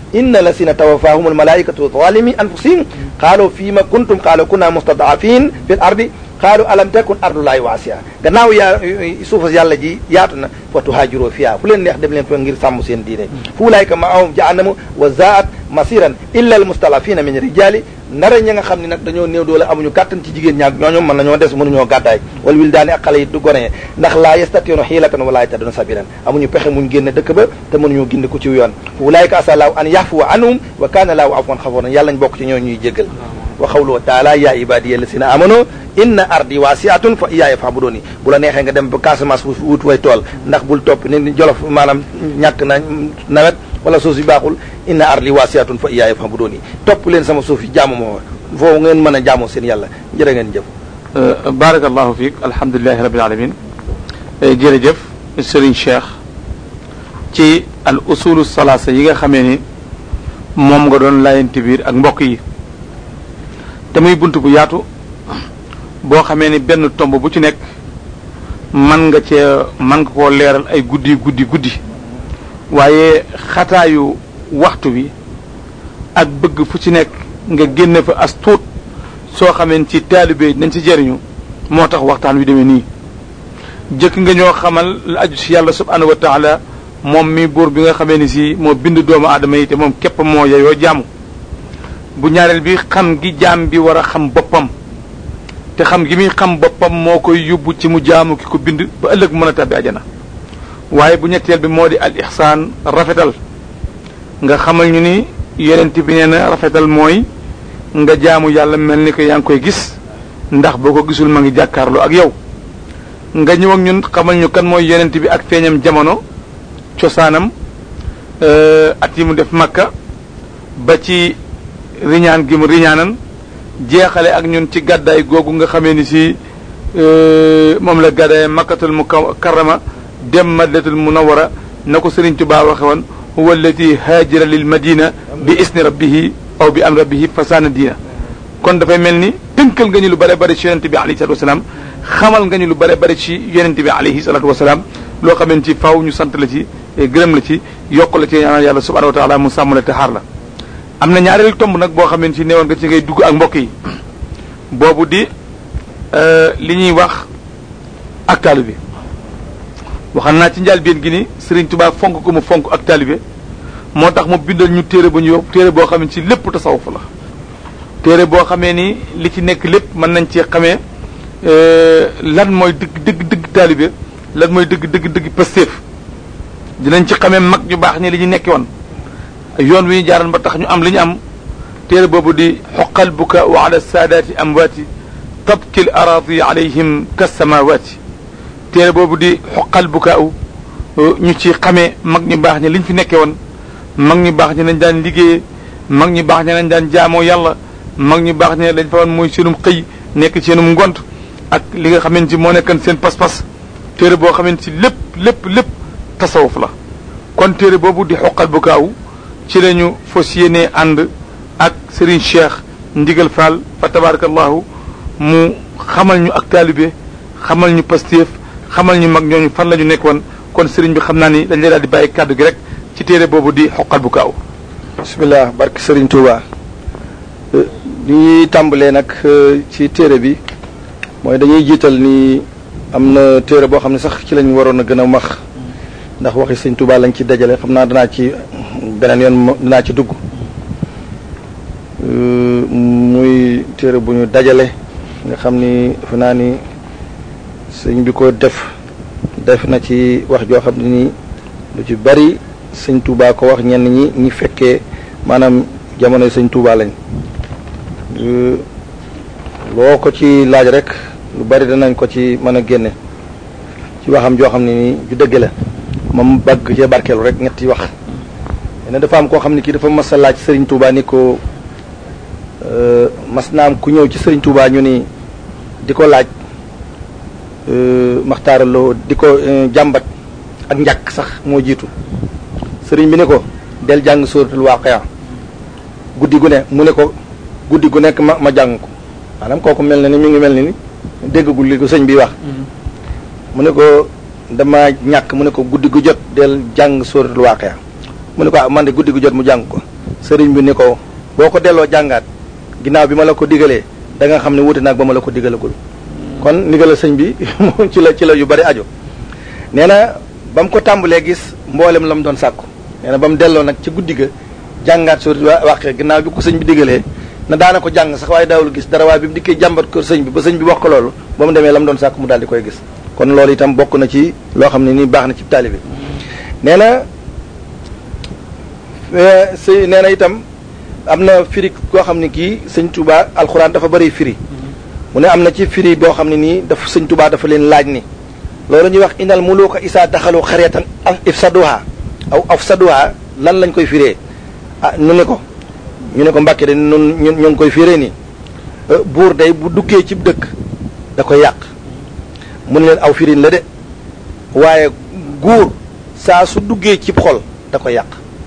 inna lasina tawaffahum almalaikatu zalimi anfusihim qaalu fima kuntum qaalu kunna mustadafin fi l ardi qaalu alam takun ardullahi waasi'a gannaaw yaa suufa yàlla ji yaatu na fa tuhaajiroo fiha fu leen neex dem leen fa ngir sàmm seen diine fu ulaayka maahum jahannamu wa zaat masiran illa al mustalafina min rijali ndara ña nga xam ne nag dañoo néew doole amuñu kàttan ci jigéen ñaag ñooñu mën nañoo des mënuñoo gàddaay wal wildaani ak xale yi du gone ndax laa yastatiyoona xiilatan wala yahtaduna sabilan amuñu pexe muñ génne dëkk ba te mënuñoo gindi ko ci yoon fu ulaayka asallahu an yaxfuwa anhum wa kaana laahu afwan xafuuran yàlla ñu bokk ci ñoo ñuy jéggal wa xawluhu taala ya ibadiya alladina amanu inna ardi wasiatun fa iyaaya fa'buduni bu la neexee nga dem ba Casamance wut way tool ndax bul topp ni Jolof maanaam ñàkk na nawet wala suuf si baaxul inna ardi wasiatun fa iyaaya fa'buduni topp leen sama suuf yi jaamu moo foofu ngeen mën a jaamoo seen yàlla jërë ngeen jëf barakallahu fiik alhamdulilahi rabbil alamin jërëjëf Serigne Cheikh ci al usulu salaasa yi nga xamee ni moom nga doon laayante biir ak mbokk yi te muy bunt bu yaatu boo xamee ni benn tomb bu ci nekk man nga cee man nga koo leeral ay guddi guddi guddi waaye xataayu waxtu wi ak bëgg fu ci nekk nga génne fa as tuut soo xamee ci taalibe nañ ci jëriñu moo tax waxtaan wi demee nii jëkk nga ñoo xamal la aju si yàlla subhanahu wa taala moom mi buur bi nga xamee ni si moo bind doomu aadama yi te moom képp moo yeyoo jaamu bu ñaareel bi xam gi jaam bi war a xam boppam te xam gi muy xam boppam moo koy yóbbu ci mu jaamu ki ko bind ba ëllëg mën a tabbi ajana waaye bu ñetteel bi moo di al ihsaan rafetal nga xamal ñu ni yonent bi nee na rafetal mooy nga jaamu yàlla mel ni que yaa ngi koy gis ndax boo ko gisul ma ngi jàkkaarloo ak yow nga ñëw ak ñun xamal ñu kan mooy yonent bi ak feeñam jamono cosaanam at yi mu def Makka ba ci riñaan gi mu riñaanan jeexale ak ñun ci gàddaay googu nga xamee ni si moom la gàddaay makkatul mukarrama dem madinatul munawwara na ko Sëriñ Tuubaa waxe woon huwa allati haajara lil madina bi isni rabbihi aw bi am rabbihi fasaana diina kon dafay mel ni tënkal nga ñu lu bare bare ci yonente bi alayhi salatu wasalaam xamal nga ñu lu bare bare ci yonente bi alayhi salatu wasalaam loo xamee ci faaw ñu sant la ci gërëm la ci yokk la ci ñaanal yàlla subhanahu wa taala mu sàmm la te xaar la am na ñaareelu tomb nag boo xamee ci neewoon nga ci ngay dugg ak mbokk yi boobu di li ñuy wax ak taalibe waxal naa ci njëlbéen gi ni Serigne Touba fonk ko mu fonk ak taalibe moo tax mu bindal ñu téere bu ñu yób téere boo xamee ci lépp tasawuf la téere boo xamee ni li ci nekk lépp mën nañ cee xamee lan mooy dëgg dëgg dëgg taalibe lan mooy dëgg dëgg dëgg pastéef dinañ ci xamee mag ñu baax ni li ñu nekki woon yoon wi ñu jaaran ba tax ñu am li ñu am téere boobu di xoqal buka wa ala saadaati amwaati tabki l araadi alayhim kasamawaati téere boobu di xoqal buka ñu ci xamee mag ñu baax ñi liñ fi nekkee woon mag ñu baax ñi lañ daan liggéeyee mag ñu baax ñi lañ daan jaamoo yàlla mag ñu baax ñi lañ fa woon mooy seenum xëy nekk seenum ngont ak li nga xamante ci moo nekkan seen pas-pas téere boo xamante ci lépp lépp lépp tasawuf la kon téere boobu di xoqal bukaaw ci la ñu fas yéenee ànd ak Serigne Cheikh Ndigal Fall fa tabarakallahu mu xamal ñu ak taalibe xamal ñu pastéef xamal ñu mag ñooñu fan la ñu nekkoon kon Serigne bi xam naa ni dañ lay daal di bàyyi kàddu gi rek ci téere boobu di xoqal bukaaw bismillah barke Serigne Touba li ñuy tàmbalee nag ci téere bi mooy dañuy jiital ni am na téere boo xam ne sax ci lañ waroon a gën a max ndax waxi Sëñ Touba lañ ci dajale xam naa danaa ci beneen yoon dinaa ci dugg muy téere bu ñu dajale nga xam ni defe naa ni sëñ bi ko def def na ci wax joo xam ne nii lu ci bari Sëñ Touba ko wax ñenn ñi ñi fekkee maanaam jamonoy Sëñ Touba lañ loo ko ci laaj rek lu bari danañ ko ci mën a génne ci waxam joo xam ne nii ju dëgg la moom bagg cee barkeelu rek ñetti wax ne dafa am koo xam ne kii dafa mas a laaj Serigne Touba ni ko mas naam ku ñëw ci Serigne Touba ñu ni di ko laaj maxtaaraloo di ko jàmbat ak njàkk sax moo jiitu Serigne bi ne ko del jàng suratul Waaqiya guddi gu ne mu ne ko guddi gu nekk ma ma jàng ko maanaam kooku mel na ni mi ngi mel ni ni déggagul li ko sëñ bi wax mu ne ko dama ñàkk mu ne ko guddi gu jot del jàng suratul Waaqiya mu ne ko ah man de guddi gu jot mu jàng ko sëriñ bi ni ko boo ko delloo jàngaat ginnaaw bi ma la ko digalee da nga xam ne wuute naag ba ma la ko digalagul kon ndigalal sëñ bi moom ci la ci la yu bari aju nee na ba mu ko tàmbalee gis mboolem la mu doon sàkku nee na ba mu delloo nag ci guddi ga jàngaat soo waxee ginnaaw bi ko sëñ bi digalee na daana ko jàng sax waaye daawul gis dara waaye bi mu dikkee jàmbat ko sëñ bi ba sëñ bi wax ko loolu ba mu demee la mu doon sàkku mu daal di koy gis kon loolu itam bokk na ci loo xam ne nii baax na ci taalibe nee na sëy nee na itam am na firi koo xam ne kii sëñ Touba alxuraan dafa bëri firi mu ne am na ci firi boo xam ne nii dafa sëñ Touba dafa leen laaj ni loolu ñuy wax inal muluka isaa daxalu xaryatan ifsaduha aw afsaduha lan lañ koy firee ah nu ne ko ñu ne ko Mbàkke de nun ñu ñu ngi koy firee ni buur day bu duggee ci dëkk da koy yàq mu ne leen aw firin la de waaye guur saa su duggee ci xol da koy yàq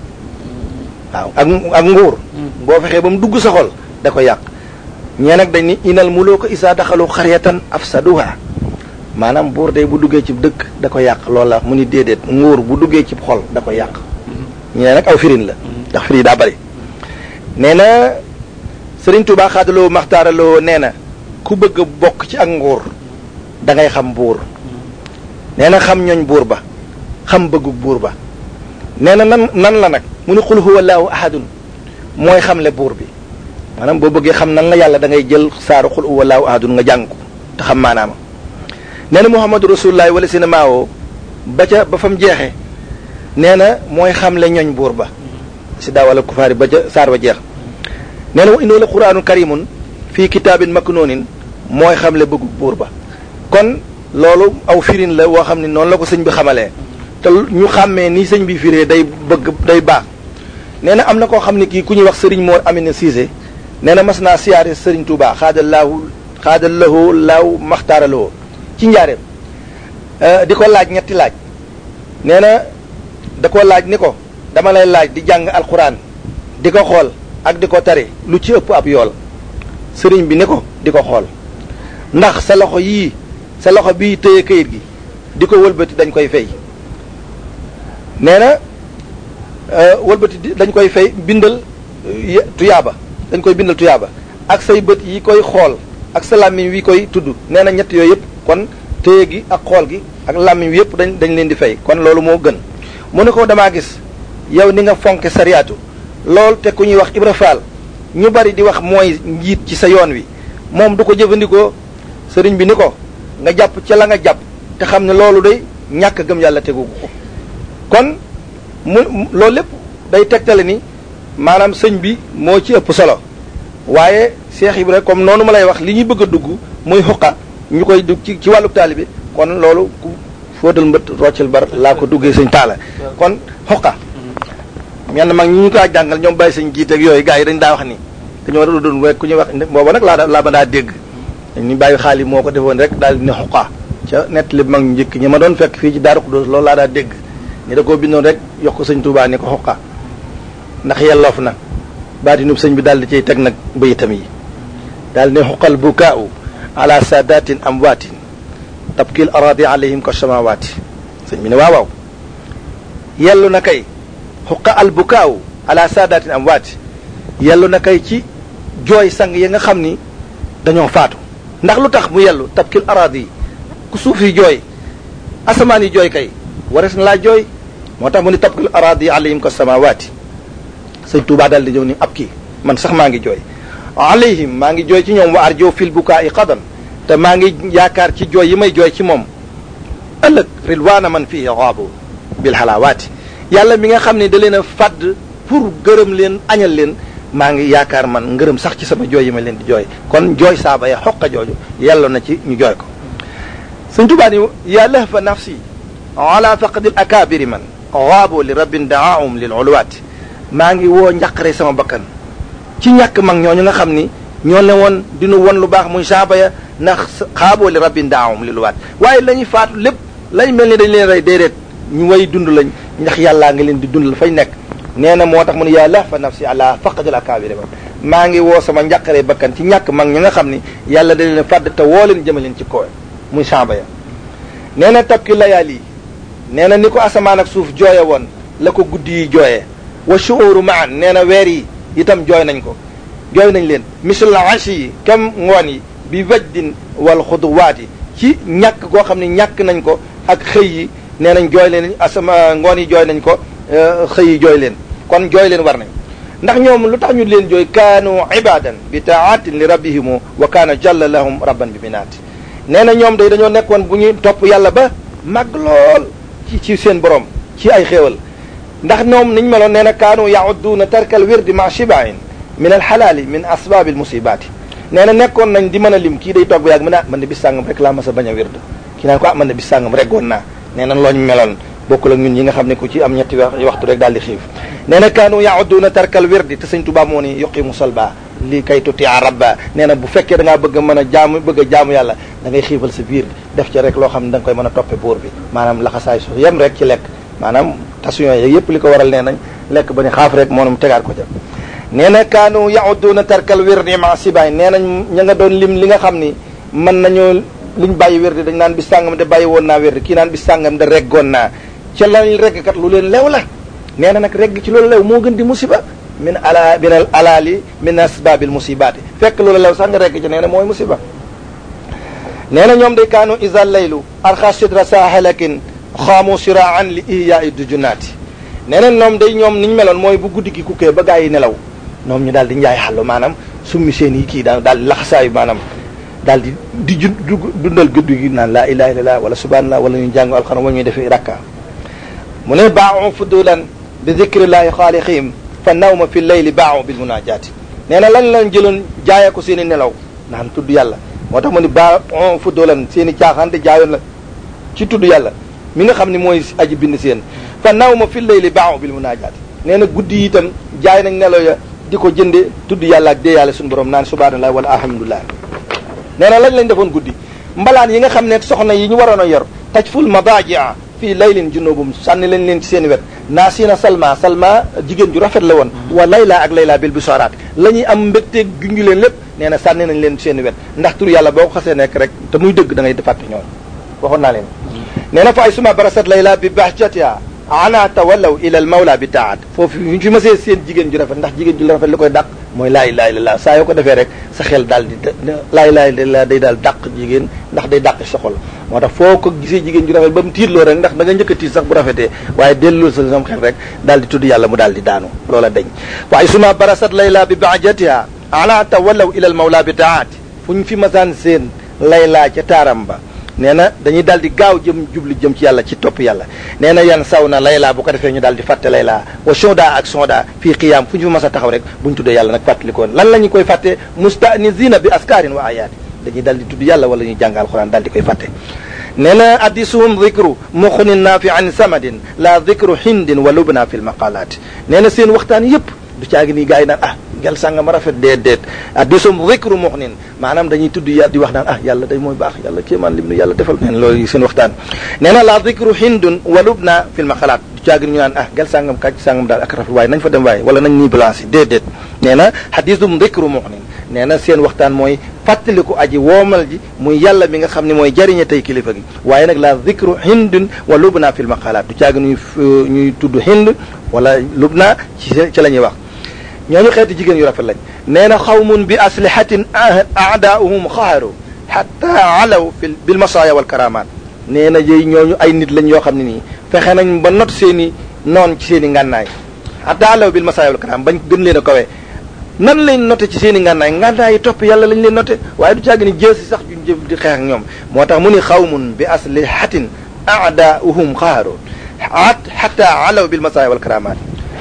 waaw ak ak nguur boo fexee ba mu dugg sa xol da koy yàq ñee nag dañ ni inal muluka isaa daxalu xaryatan afsaduha maanaam buur day bu duggee ci dëkk da koy yàq loolu la mu ni déedéet nguur bu duggee ci xol da koy yàq ñee nag aw firin la ndax firi daa bari nee na Sëriñ Tuubaa xaadaloo maxtaaraloo nee na ku bëgg a bokk ci ak nguur da ngay xam buur nee na xam ñooñ buur ba xam bëggug buur ba nee na nan nan la nag mu ni qul huwa allahu ahadun mooy xamle buur bi maanaam boo bëggee xam nan la yàlla da ngay jël saaru qul huwa allahu ahadun nga jàng ko te xam maanaama nee na muhammadu rasulullahi wala sina maawoo ba ca ba fa mu jeexe nee na mooy xamle ñooñ buur ba si daawala kufaari ba ca saar ba jeex nee na wa innahu la quraanun karimun fii kitaabin maknuunin mooy xamle bëggu buur ba kon loolu aw firin la woo xam ne noonu la ko sëñ bi xamalee te ñu xàmmee ni sëñ bi firee day bëgg day baax nee na am na koo xam ne kii ku ñuy wax sëriñ Mor Amina Cissé nee na mas naa siyaare sëriñ Touba xaadalaahu xaadallahu laaw maxtaaraloo ci njaareem di ko laaj ñetti laaj nee na da ko laaj ni ko dama lay laaj di jàng alquran di ko xool ak di ko tari lu ci ëpp ab yool sëriñ bi ni ko di ko xool ndax sa loxo yii sa loxo bii téye kayit gi di ko wëlbati dañ koy fay nee na wëlbati dañ koy fay bindal tuyaaba dañ koy bindal tuyaaba ak say bët yi koy xool ak sa làmmiñ wi koy tudd nee na ñett yooyu yëpp kon téye gi ak xool gi ak làmmiñ wi yëpp dañ dañ leen di fay kon loolu moo gën mu ne ko damaa gis yow ni nga fonke sariyaatu loolu te ku ñuy wax Ibra Faal ñu bari di wax mooy njiit ci sa yoon wi moom du ko jëfandikoo sëriñ bi ni ko nga jàpp ca la nga jàpp te xam ne loolu day ñàkk gëm yàlla tegu ko kon mu loolu lépp day tegtale ni maanaam sëñ bi moo ci ëpp solo waaye Cheikh Ibra comme noonu ma lay wax li ñuy bëgg a dugg muy xuqa ñu koy dugg ci ci wàllu taalibe kon loolu ku fóotal mbët roccel bar laa ko duggee sëñ taala kon xuqa ñenn mag ñi ñu ko jàngal ñoom bàyyi sëñ jiite ak yooyu gars yi dañ daa wax ni dañoo doon rek ku ñuy wax booba nag laa laa ba daa dégg ñu bàyyi xaalis moo ko defoon rek daal di ne xuqa ca nett li mag ñu njëkk ñi ma doon fekk fii ci Daaru Xudoos loolu laa daa dégg ñu da koo bindoon rek yox ko sëñ Tuubaa ni ko xuqa ndax yelloof na baatinub sëñ bi daal di cay teg nag bayitam yi daal ne xuqal bukaau ala saadatin amwaatin tabkil aradi alayhim ka samawaati sëñ bi ne waaw waaw yellu na kay xuqa al bukaau ala saadatin amwaati yellu na kay ci jooy sang yi nga xam ni dañoo faatu ndax lu tax mu yellu tabkil aradi ku suuf yi jooy asamaan yi jooy kay wares na laa jooy moo tax mu ni tabkil aradi alayhim ka samawaati sëñ Tuubaa daal di ñëw ni ab kii man sax maa ngi jooy alayhim maa ngi jooy ci ñoom wa arjo fil bukaa i qadan te maa ngi yaakaar ci jooy yi may jooy ci moom ëllëg rilwaana man fii xaabu bil xalaawaati yàlla mi nga xam ne da leen a fàdd pour gërëm leen añal leen maa ngi yaakaar man ngërëm sax ci sama jooy yi ma leen di jooy kon jooy saaba ya xoqa jooju yello na ci ñu jooy ko sëñ Tuubaa ni yaa lahfa nafsi ala faqdil akaabiri man xaabu li rabbin daahum lil uluwaati maa ngi woo njàqare sama bakkan ci ñàkk mag ñooñu nga xam ni ñoo ne woon dinu won lu baax muy saaba ya ndax xaaboo li rabbin daahum lil uluwaati waaye la ñuy faatu lépp lañ mel ni dañ leen rey déedéet ñu way dund lañ ndax yàllaa nga leen di dundal fañ nekk nee na moo tax mu ne yaa lahfa nafsi ala faqdil akaabiri man maa ngi woo sama njàqare bakkan ci ñàkk mag ñi nga xam ni yàlla da leen fàdd te woo leen jëma leen ci kaw muy saaba ya nee na tabki layaali nee na ni ko asamaan ak suuf jooye woon la ko guddi yi jooyee wa shuuru maan nee na weer yi itam jooy nañ ko jooy nañ leen misl ashi yi kam ngoon yi bi wajdin wal xuduwaati ci ñàkk goo xam ne ñàkk nañ ko ak xëy yi nee nañ jooy leen asama ngoon yi jooy nañ ko xëy yi jooy leen kon jooy leen war nañ ndax ñoom lu tax ñu leen jooy kaanu ibadan bi taatin li rabbihimu wa kaana jalla lahum rabban bi minaati nee na ñoom day dañoo nekkoon bu ñuy topp yàlla ba màgg lool ci ci seen borom ci ay xéewal ndax ñoom niñ meloon nee na kaanu yaudduuna tarkal wirdi ma shibain min alxalaali min asbaabi almusibaati nee na nekkoon nañ di mën a lim kii day toog ba yàgg mu ne ah man de bis sàngam rek laa mas a bañ a wird kii naan ko ah man de bis sàngam rek goon naa nee na looñ meloon bokkul ak ñun ñi nga xam ne ku ci am ñetti waxtu rek daal di xiif nee na kaanu yaudduuna tarkal wirdi te sëñ Tuubaa moo ni yuqimu salba lii kay tutia rabba nee na bu fekkee da ngaa bëgg a mën a jaamu bëgg a jaamu yàlla da ngay xiifal sa biir def ci rek loo xam ne da nga koy mën a toppe buur bi maanaam laxasaay su yem rek ci lekk maanaam tasuyon yi yëpp li ko waral nee nañ lekk ba ni xaaf rek moonum tegaat ko ca nee na kaanu yaudduuna tarkal wirdi ma sibaay nee nañ ña nga doon lim li nga xam ni mën nañu liñ bàyyi wirdi dañ naan bis sàngam de bàyyi woon naa wirdi kii naan bis sàngam de reggoon naa ca lañ regg kat lu leen lew la nee na nag regg ci loolu lew moo gën di musiba min ala min al alaali min asbaabil musibaati fekk loolu lew sax nga regg ci nee na mooy musiba nee na ñoom day kaanu isa laylu arxa sidra sa halakin xaamu siraan li iyaai dujunaati nee na ñoom day ñoom niñ meloon mooy bu guddi gi kukkee ba gaa yi nelaw ñoom ñu daal di njaay xàllu maanaam summi seen yi kii daal daal di laxasaayu maanaam daal di di ju dundal guddi gi naan laa ilaha illallah wala subhanallah wala ñu jàng alxuraan wala ñuy defee rakka mu ne baaxu fudulan bi zikrillahi xaaliqihim fa nawma fi leyli baaxu bil munajaati nee na lañ lañ jëloon jaayee ko seen i nelaw naan tudd yàlla moo tax mu ne baaxu fudulan seen i caaxaan te jaayoon la ci tudd yàlla mi nga xam ne mooy aji bind seen fa nawma fi leyli baaxu bil munajaati nee na guddi yi itam jaay nañ nelaw ya di ko jënde tudd yàlla ak dee yàlla suñu borom naan subhanallah wala alhamdulillah nee na lañ lañ defoon guddi mbalaan yi nga xam ne soxna yi ñu waroon a yor taj ful madajia fii laylin junubum sànni lañ leen ci seen wet naasina salma salma jigéen ju rafet la woon wa layla ak layla bil bisaraat la ñuy am mbégteeg gungi leen lépp nee na sànni nañ leen ci seen wet ndax tur yàlla boo ko xasee nekk rek te muy dëgg da ngay fàtte ñoom waxoon naa leen nee na fa ay suma barasat layla bi bahjatiha ana tawallaw ila al mawla bi taat foofu ñu fi masee seen jigéen ju rafet ndax jigéen ju rafet li koy dàq mooy laa ilaha illallah saa yoo ko defee rek sa xel daal di laa ilaha illallah day daal dàq jigéen ndax day dàq sa xol moo tax foo ko gisee jigéen ju rafet ba mu tiitloo rek ndax da nga njëkk a tiit sax bu rafetee waaye delloo sa sam xel rek daal di tudd yàlla mu daal di daanu loola dañ waaye suma barasat layla bi baajatiha ana tawallaw ila al mawla bi taat fu ñu fi masaan seen layla ca taaram ba nee na dañuy daal di gaaw jëm jubli jëm ci yàlla ci topp yàlla nee na yan saw na layla bu ko defee ñu daal di fàtte layla wa sonda ak sonda fii qiyaam fu ñu fi mas a taxaw rek bu ñu tuddee yàlla nag fàttalikoon lan la ñu koy fàtte mustanisina bi askarin wa ayaati dañuy daal di tudd yàlla wala ñuy jàng alquran daal di koy fàtte nee na addisuhum dicru muxnin naafi an samadin la dicru hindin wa lubna fi lmaqalaati nee na seen waxtaan yëpp du caagi nii gars yi naan ah gel sàngam rafet déet déet addisum dicru muxnin maanaam dañuy tudd yàlla di wax naan ah yàlla day mooy baax yàlla kéemaan lim nu yàlla defal neen loolu seen waxtaan nee na la dicru hindun wa lubna fi lmaqalaat du caagi ñu naan ah gel sàngam kàcc sàngam daal ak rafet waaye nañ fa dem waaye wala nañ ñuy blanci déet déet nee na hadisum dicru muxnin nee na seen waxtaan mooy fàttaliku aji woomal ji muy yàlla mi nga xam ne mooy jariñe tey kilifa gi waaye nag la dicru hindun wa lubna fi lmaqalaat du caagi ñuy ñuy tudd hind wala lubna ci ci la ñuy wax ñooñu xeeti jigéen yu rafet lañ nee na xawmun bi aslihatin aadaauhum xaaru xatta alaw fi bil masaaya wal karamaat nee na yooyu ñooñu ay nit lañ yoo xam ne nii fexe nañ ba not seen i noon ci seen i ngànnaay xatta alaw bil masaaya wal karamaat bañ gën leen a kawe nan lañ noté ci seen i ngànnaay ngànnaay yi topp yàlla lañ leen noté waaye du càgg ni jësi sax juñ jëf di xeex ak ñoom moo tax mu ni xawmun bi aslihatin aadaauhum xaaru xatta alaw bil masaaya wal karamaat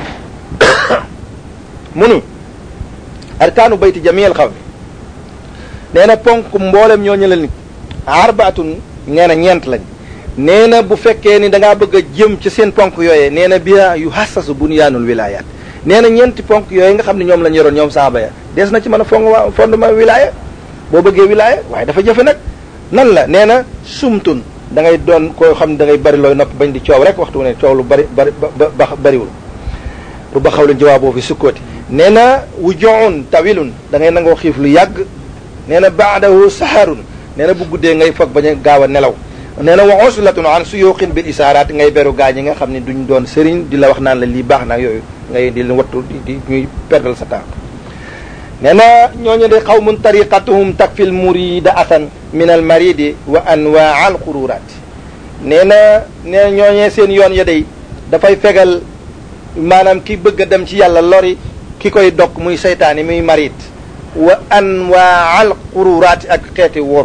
munu arkaanu bayti jamiyal xaw mi nee na ponk mboolem ñoo ñëlal nit arbaatun nee na ñeent lañ nee na bu fekkee ni da ngaa bëgg a jëm ci seen ponk yooyee nee na biya yu hassasu bunyaanul wilayaat nee na ñeenti ponk yooyu nga xam ne ñoom lañ yoroon ñoom saaba ya des na ci mën a fond fondement wilaya boo bëggee wilaya waaye dafa jafe nag nan la nee na sumtun da ngay doon koo xam ne da ngay bari looy noppi bañ di coow rek waxtu ne coow lu bari bari ba bariwul ru ba xaw leen jawaaboo fi sukkooti nee na wu joxun tawilun da ngay nangoo xiif lu yàgg nee na baadahu saharun nee na bu guddee ngay foog bañ a gaaw a nelaw nee na wa uslatun an suyuqin bil isaaraat ngay beru gaa ñi nga xam ne duñ doon sëriñ di la wax naan la lii baax na yooyu ngay di leen wattu di di ñuy perdal sa temps nee na ñooñu de qawmun tariqatuhum takfil murida asan min al maridi wa anwaa al xururat nee na nee na ñooñee seen yoon ya day dafay fegal maanaam ki bëgg a dem ci yàlla lori ki koy dog muy seytaane muy marid wa anwaa al xururaati ak xeeti woru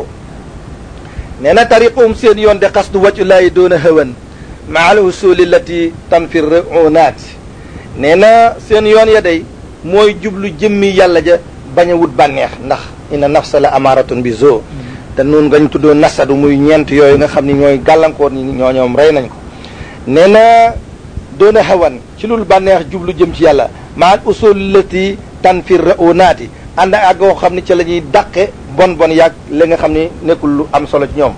nee na tariquhum seen yoon de xasdu wàccu laayi doona hawan maa al usuli lati tanfir runaat nee na seen yoon ya day mooy jublu jëmmi yàlla ja bañ a wut bànneex ndax inna nafsa la amaaratun bi zoo te noonu nga ñu tuddoo nasadu muy ñeent yooyu nga xam ni ñooy gàllankoor ni ñoo ñoom rey nañ ko nee na doona hawan ci lul bànneex jublu jëm ci yàlla maa al usuli lati tanfir runaati ànd ak goo xam ni ca la ñuy dàqe bon bon yàgg li nga xam ni nekkul lu am solo ci ñoom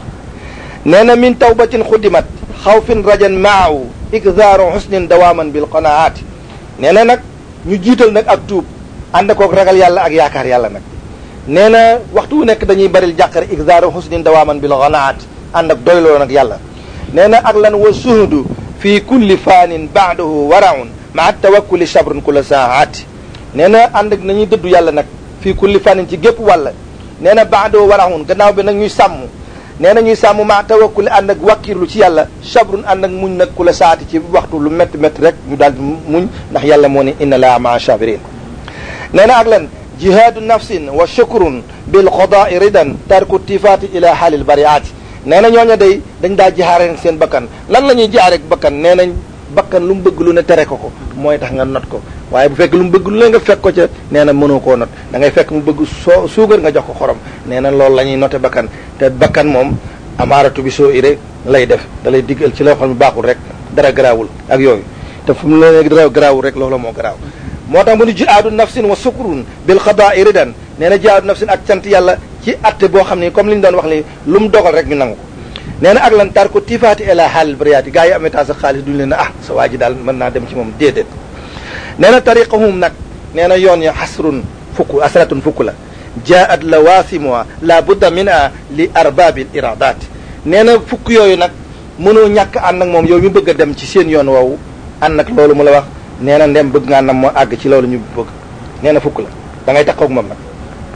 nee na min tawbatin xudimat xawfin rajan maahu ikzaaru xusnin dawaaman bil qanaati nee na nag ñu jiital nag ak tuub ànd kook ragal yàlla ak yaakaar yàlla nag nee na waxtu wu nekk dañuy baril jàqare ikzaaru xusnin dawaaman bil qanaati ànd ak doyloo nag yàlla nee na ak lan wa suhudu fi kulli faanin baadahu waraun maa tawakkuli sabrun kulla saati nee na ànd ak nañuy dëddu yàlla nag fii kulli faanin ci gépp wàll nee na baadahu waraun gannaaw bi nag ñuy sàmm nee na ñuy sàmm maa tawakkuli ànd ak wàkkirlu ci yàlla sabrun ànd ak muñ nag ku la saati ci waxtu lu métti métti rek ñu daal di muñ ndax yàlla moo ne inna laa maa sabirin nee na ak lan jihaadu nafsin wa shukrun bil qadaai ridan tarku tifaati ila xaalil bariaati nee na ñooña day dañ daa jihaare seen bakkan lan la ñuy jihaare bakkan nee nañ bakkan lu mu bëgg lu ne tere ko ko mooy tax nga not ko waaye bu fekk lu mu bëgg lu ne nga fekk ko ca nee na mënoo koo not da ngay fekk mu bëgg soo suukar nga jox ko xorom nee na loolu la ñuy noté bakkan te bakkan moom amaaratu bi soo ire lay def da lay diggal ci loo xam ne baaxul rek dara garaawul ak yooyu te fu mu ne dara garaawul rek loolu moo garaaw moo tax mu ni jihaadu nafsin wa sukrun bil qadaai ridan nee na jihaadu nafsin ak cant yàlla ci atte boo xam ni comme li ñu doon wax ni lu mu dogal rek ñu nangu ko nee na ak lan tar ko tifaati ila xaalil bariyaati gaa yi am état sa xaalis duñu leen ne ah sa waa ji daal mën naa dem ci moom déedéet nee na tariqahum nag nee na yoon ya xasrun fukk asratun fukk la jaat la waasimuha la budda min a li arbaabil iradaat nee na fukk yooyu nag mënoo ñàkk ànd ak moom yow ñu bëgg a dem ci seen yoon woowu ànd ak loolu mu la wax nee na ndem bëgg ngaa nam moo àgg ci loolu ñu bëgg nee na fukk la da ngay taxaw ak moom nag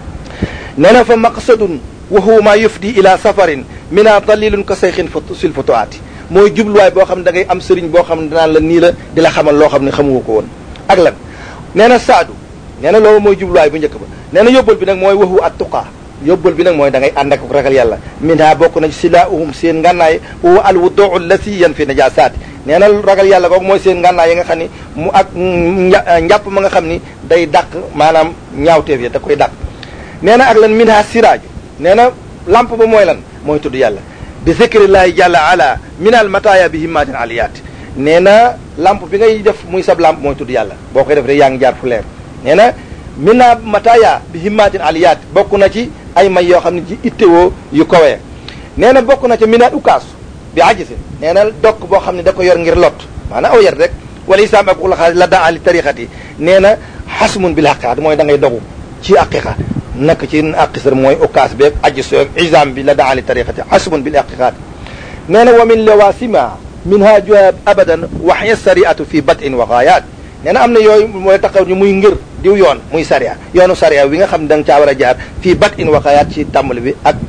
nee na fa maqsadun wa huwa ma yufdi ila safarin mina dalilun ka sayxin sil futuaati mooy jubluwaay boo xam ne da ngay am sëriñ boo xam ne danaan la nii la di la xamal loo xam ne xamuwu ko woon ak lan nee na saadu nee na loolu mooy jubluwaay bu njëkk ba nee na yóbbal bi nag mooy waxu at tuqaa yóbbal bi nag mooy da ngay ànd ak ragal yàlla minha bokk na silaahum seen ngànnaay wa al wuduu allati yan fi najasaati nee na ragal yàlla kooku mooy seen ngànnaay yi nga xam ni mu ak njàpp ma nga xam ni day dàq maanaam ñaawteef ya da koy dàq nee na ak lan minha siraaju nee na lamp ba mooy lan mooy tudd yàlla bi zikrillahi jalla ala min al mataya bi himmatin aliyat nee na lamp bi ngay def muy sab lamp mooy tudd yàlla boo koy def rek yaa ngi jaar fu leer nee na mina mataya bi himmatin aliyat bokk na ci ay may yoo xam ne ci ittewoo yu kowee nee na bokk na ci mina ukaasu bi ajisi nee na dokk boo xam ne da ko yor ngir lot maanaam aw yar rek wala isaam ak ulaxaas la daa ali tariqati nee na xasmun bil haqiqat mooy da ngay dogu ci aqiqa nak ci aqisar mooy ukaas beeg ajis isam bi la daa ali tariqati xasmun bil haqiqat nee na wa min lawasima minhajuha abadan waxya sariatu fi batin wa gaayat nee na am na yooyu mooy taxaw ni muy ngir diw yoon muy sariya yoonu sariya wi nga xam ne da nga caa war a jaar fii batin wa gaayat ci tàmbali bi ak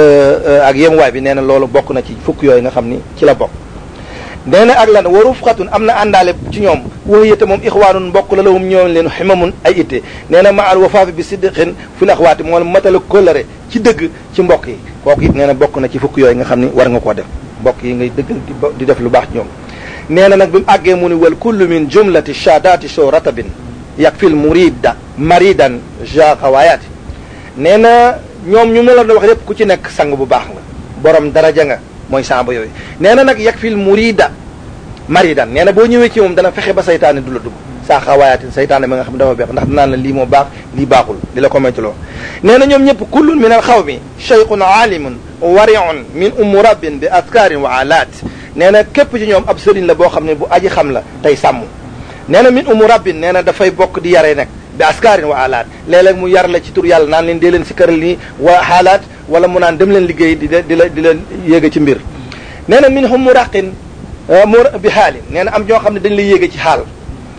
ak yemuwaay bi nee na loolu bokk na ci fukk yooyu nga xam ni ci la bokk nee na ak lan wa rufqatun am na àndaale ci ñoom waxiyate moom ixwaanun mbokk la lawum ñoom leen ximamun ay itte nee na ma al wafaafi bi siddiqin fi l axwaati moom matala kóllëre ci dëgg ci mbokk yi kooku it nee na bokk na ci fukk yooyu nga xam ni war nga koo def mbokk yi ngay dëggal di def lu baax ci ñoom nee na nag bi mu àggee mu ni wal kullu min jumlati shadaati show ratabin yakfil murida maridan ja xawaayaati nee na ñoom ñu la wax yépp ku ci nekk sang bu baax nga borom daraja nga mooy samba yooyu nee na nag yakfil murida maridan nee na boo ñëwee ci moom dana fexe ba saytaane du la dugg saa xawaayatin saytaane ba nga xam dafa beex ndax danaan la lii moo baax lii baaxul di la ko moytuloo nee na ñoom ñëpp kullun min al xawmi cheykhun aalimun wariun min ummu rabbin bi askaarin wa alaat nee na képp ci ñoom ab sëriñ la boo xam ne bu aji xam la tey sàmm nee na min ummu rabbin nee na dafay bokk di yare nag bi askaarin wa alaat léeg-léeg mu yar la ci tur yàlla naan leen dee leen si këral nii wa xaalaat wala mu naan dem leen liggéey di di la di leen yéege ci mbir nee na min hum muraqin mu bi xaalin nee na am ñoo xam ne dañ lay yéege ci xaal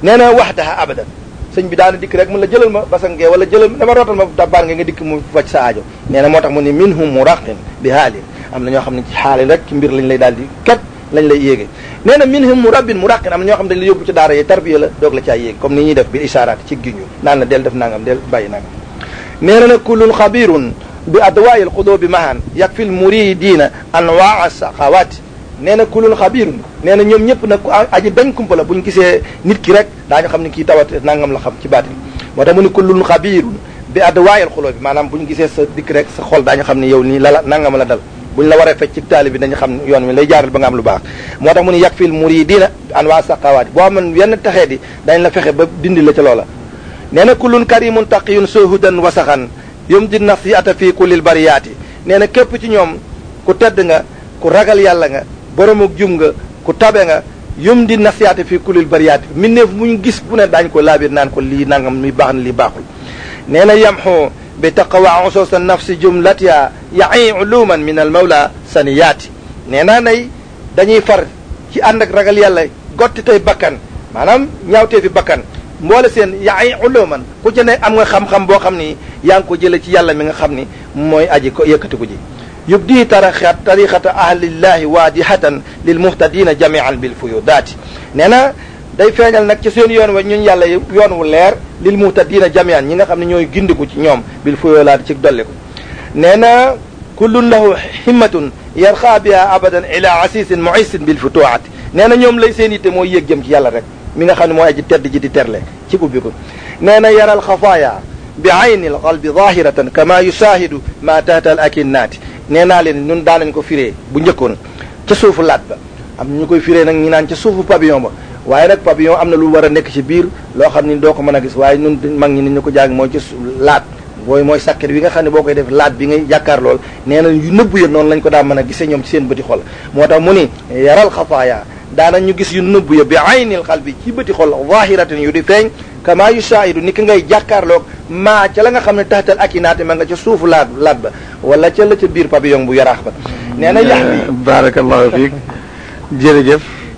nee na waxdaha abadan sëñ bi daana dikk rek mun la jëlal ma basangee wala jëlal dama rootal ma dabbaan nga nga dikk mu faj sa aajo nee na moo tax mu ni minhum muraqin bi haalin am na ñoo xam ne ci xaalin rek ci mbir lañ lay daal di kat lañ lay yéege nee na minhum murabbin muraqin am na ñoo xam ne dañ la yóbbu ci daara yi tarbiya la doog la caa yéeg comme ni ñuy def bi ishaaraat ci giñu naan la del def nangam del bàyyi nangam nee na nag kullun xabirun bi adwaai alxudubi mahan yakfi almuridina anwaa saqawaati nee na kullun xabirun nee na ñoom ñëpp nag aji dañ kumpa la buñ gisee nit ki rek daañu xam ne kii tawat nangam la xam ci baatin moo tax mu ni kullun xabirun bi adwaai alxudubi maanaam buñ gisee sa dikk rek sa xol daañu xam ne yow nii lala nangam la dal buñ la waree fecc ci taali bi dañu xam yoon wi lay jaaral ba nga am lu baax moo tax mu ni yakfi almuridina anwaa saqawaati boo amoon yenn taxee di dañ la fexe ba dindi la ca loola nee na kullun karimun taqiyun suhudan wasaxan yum di nasiata fii kullil bariyaati nee na képp ci ñoom ku tedd nga ku ragal yàlla nga boromuk jum nga ku tabe nga yum di nasiata fii kullil bariyaati minneef muñ gis bu ne daañu ko laabir naan ko lii nangam mi baax na lii baaxul nee na yamxu bi taqwa ususa nafsi jumlatiha ya'i uluman min al mawla saniyaati nee naa nay dañuy far ci ànd ak ragal yàlla gotti tey bakkan maanaam ñaawtee fi bakkan mboole seen yaay uluman ku ci ne am nga xam-xam boo xam ni yaa ngi ko jële ci yàlla mi nga xam ni mooy aji ko yëkkatiku ji yubdi taraxat tariqata ahlillahi waadihatan lil muhtadina jamian bil fuyudaati nee na day feeñal nag ci seen yoon wa ñun yàlla yoon wu leer lil muhtadina jamian ñi nga xam ne ñooy gindiku ci ñoom bil fuyudaati ci dolliku nee na kullun lahu himmatun yarxaa biha abadan ila asisin muisin bil futuaati nee na ñoom lay seen yitte mooy yéeg jëm ci yàlla rek mi nga xam ne mooy aji tedd ji di terle ci ubbi ko nee na yaral xafaaya bi ayni al qalbi zahiratan kama yusaahidu ma tahta al akinnaati nee naa leen ñun daanañ ko firee bu njëkkoon ca suufu laat ba am ñu koy firee nag ñi naan ca suufu pavillon ba waaye nag pavillon am na lu war a nekk ci biir loo xam ni doo ko mën a gis waaye ñun mag ñi ni ñu ko jàng mooy ci laat booy mooy sàkket wi nga xam ne boo koy def laat bi ngay jàkkaar lool nee na yu nëbbu ya noonu lañ ko daa mën a gisee ñoom ci seen bëti xol moo tax mu ni yaral xafaaya daana ñu gis yu nëbbu ya bi aynil qalbi ci bëti xol zahiratin yu di feeñ kama yusaahidu ni ki ngay jàkkaarloog maa ca la nga xam ne taxtal ak i naate ma nga ca suufu laat laat ba wala ca la ca biir pavillon bu yaraax ba nee na yax bi barakallahu fiik jërëjëf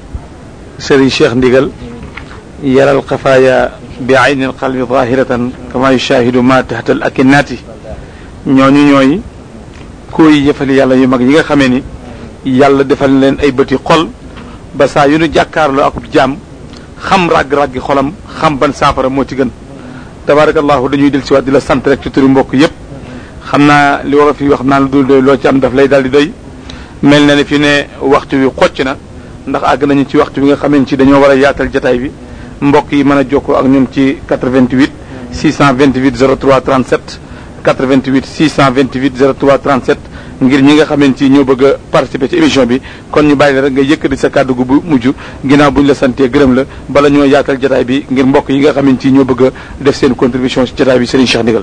Serigne Cheikh Ndigal yaral xafaaya bi aynil qalbi zahiratan kama yusaahidu ma taxtal ak i naati ñooñu ñooy koy jëfali yàlla yu mag yi nga xamee ni yàlla defal leen ay bëti xol ba saa yu nu jàkkaarloo akub jaam xam ràgg-ràggi xolam xam ban saafara moo ci gën tabarakallahu dañuy del si waat di la sant rek ci turi mbokk yépp xam naa li war a fi wax naan lu dul doy loo ci am daf lay daal di doy mel na ne fi ne waxtu wi xocc na ndax àgg nañu ci waxtu bi nga xamee ci dañoo war a yaatal jataay bi mbokk yi mën a jokkoo ak ñun ci quatre-vingt-huit six cent vingt-huit zéro trois trente-sept quatre-vingt-huit six cent vingt-huit zéro trois trente-sept ngir ñi nga xamante ni ñoo bëgg a participer ci émission bi kon ñu bàyyi la rek nga yëkkati sa kàddu gu bu mujj ginnaaw bu ñu la santee gërëm la bala ñoo yaatal jotaay bi ngir mbokk yi nga xamante ni ñoo bëgg a def seen contribution ci jotaay bi Serigne Cheikh Ndigal.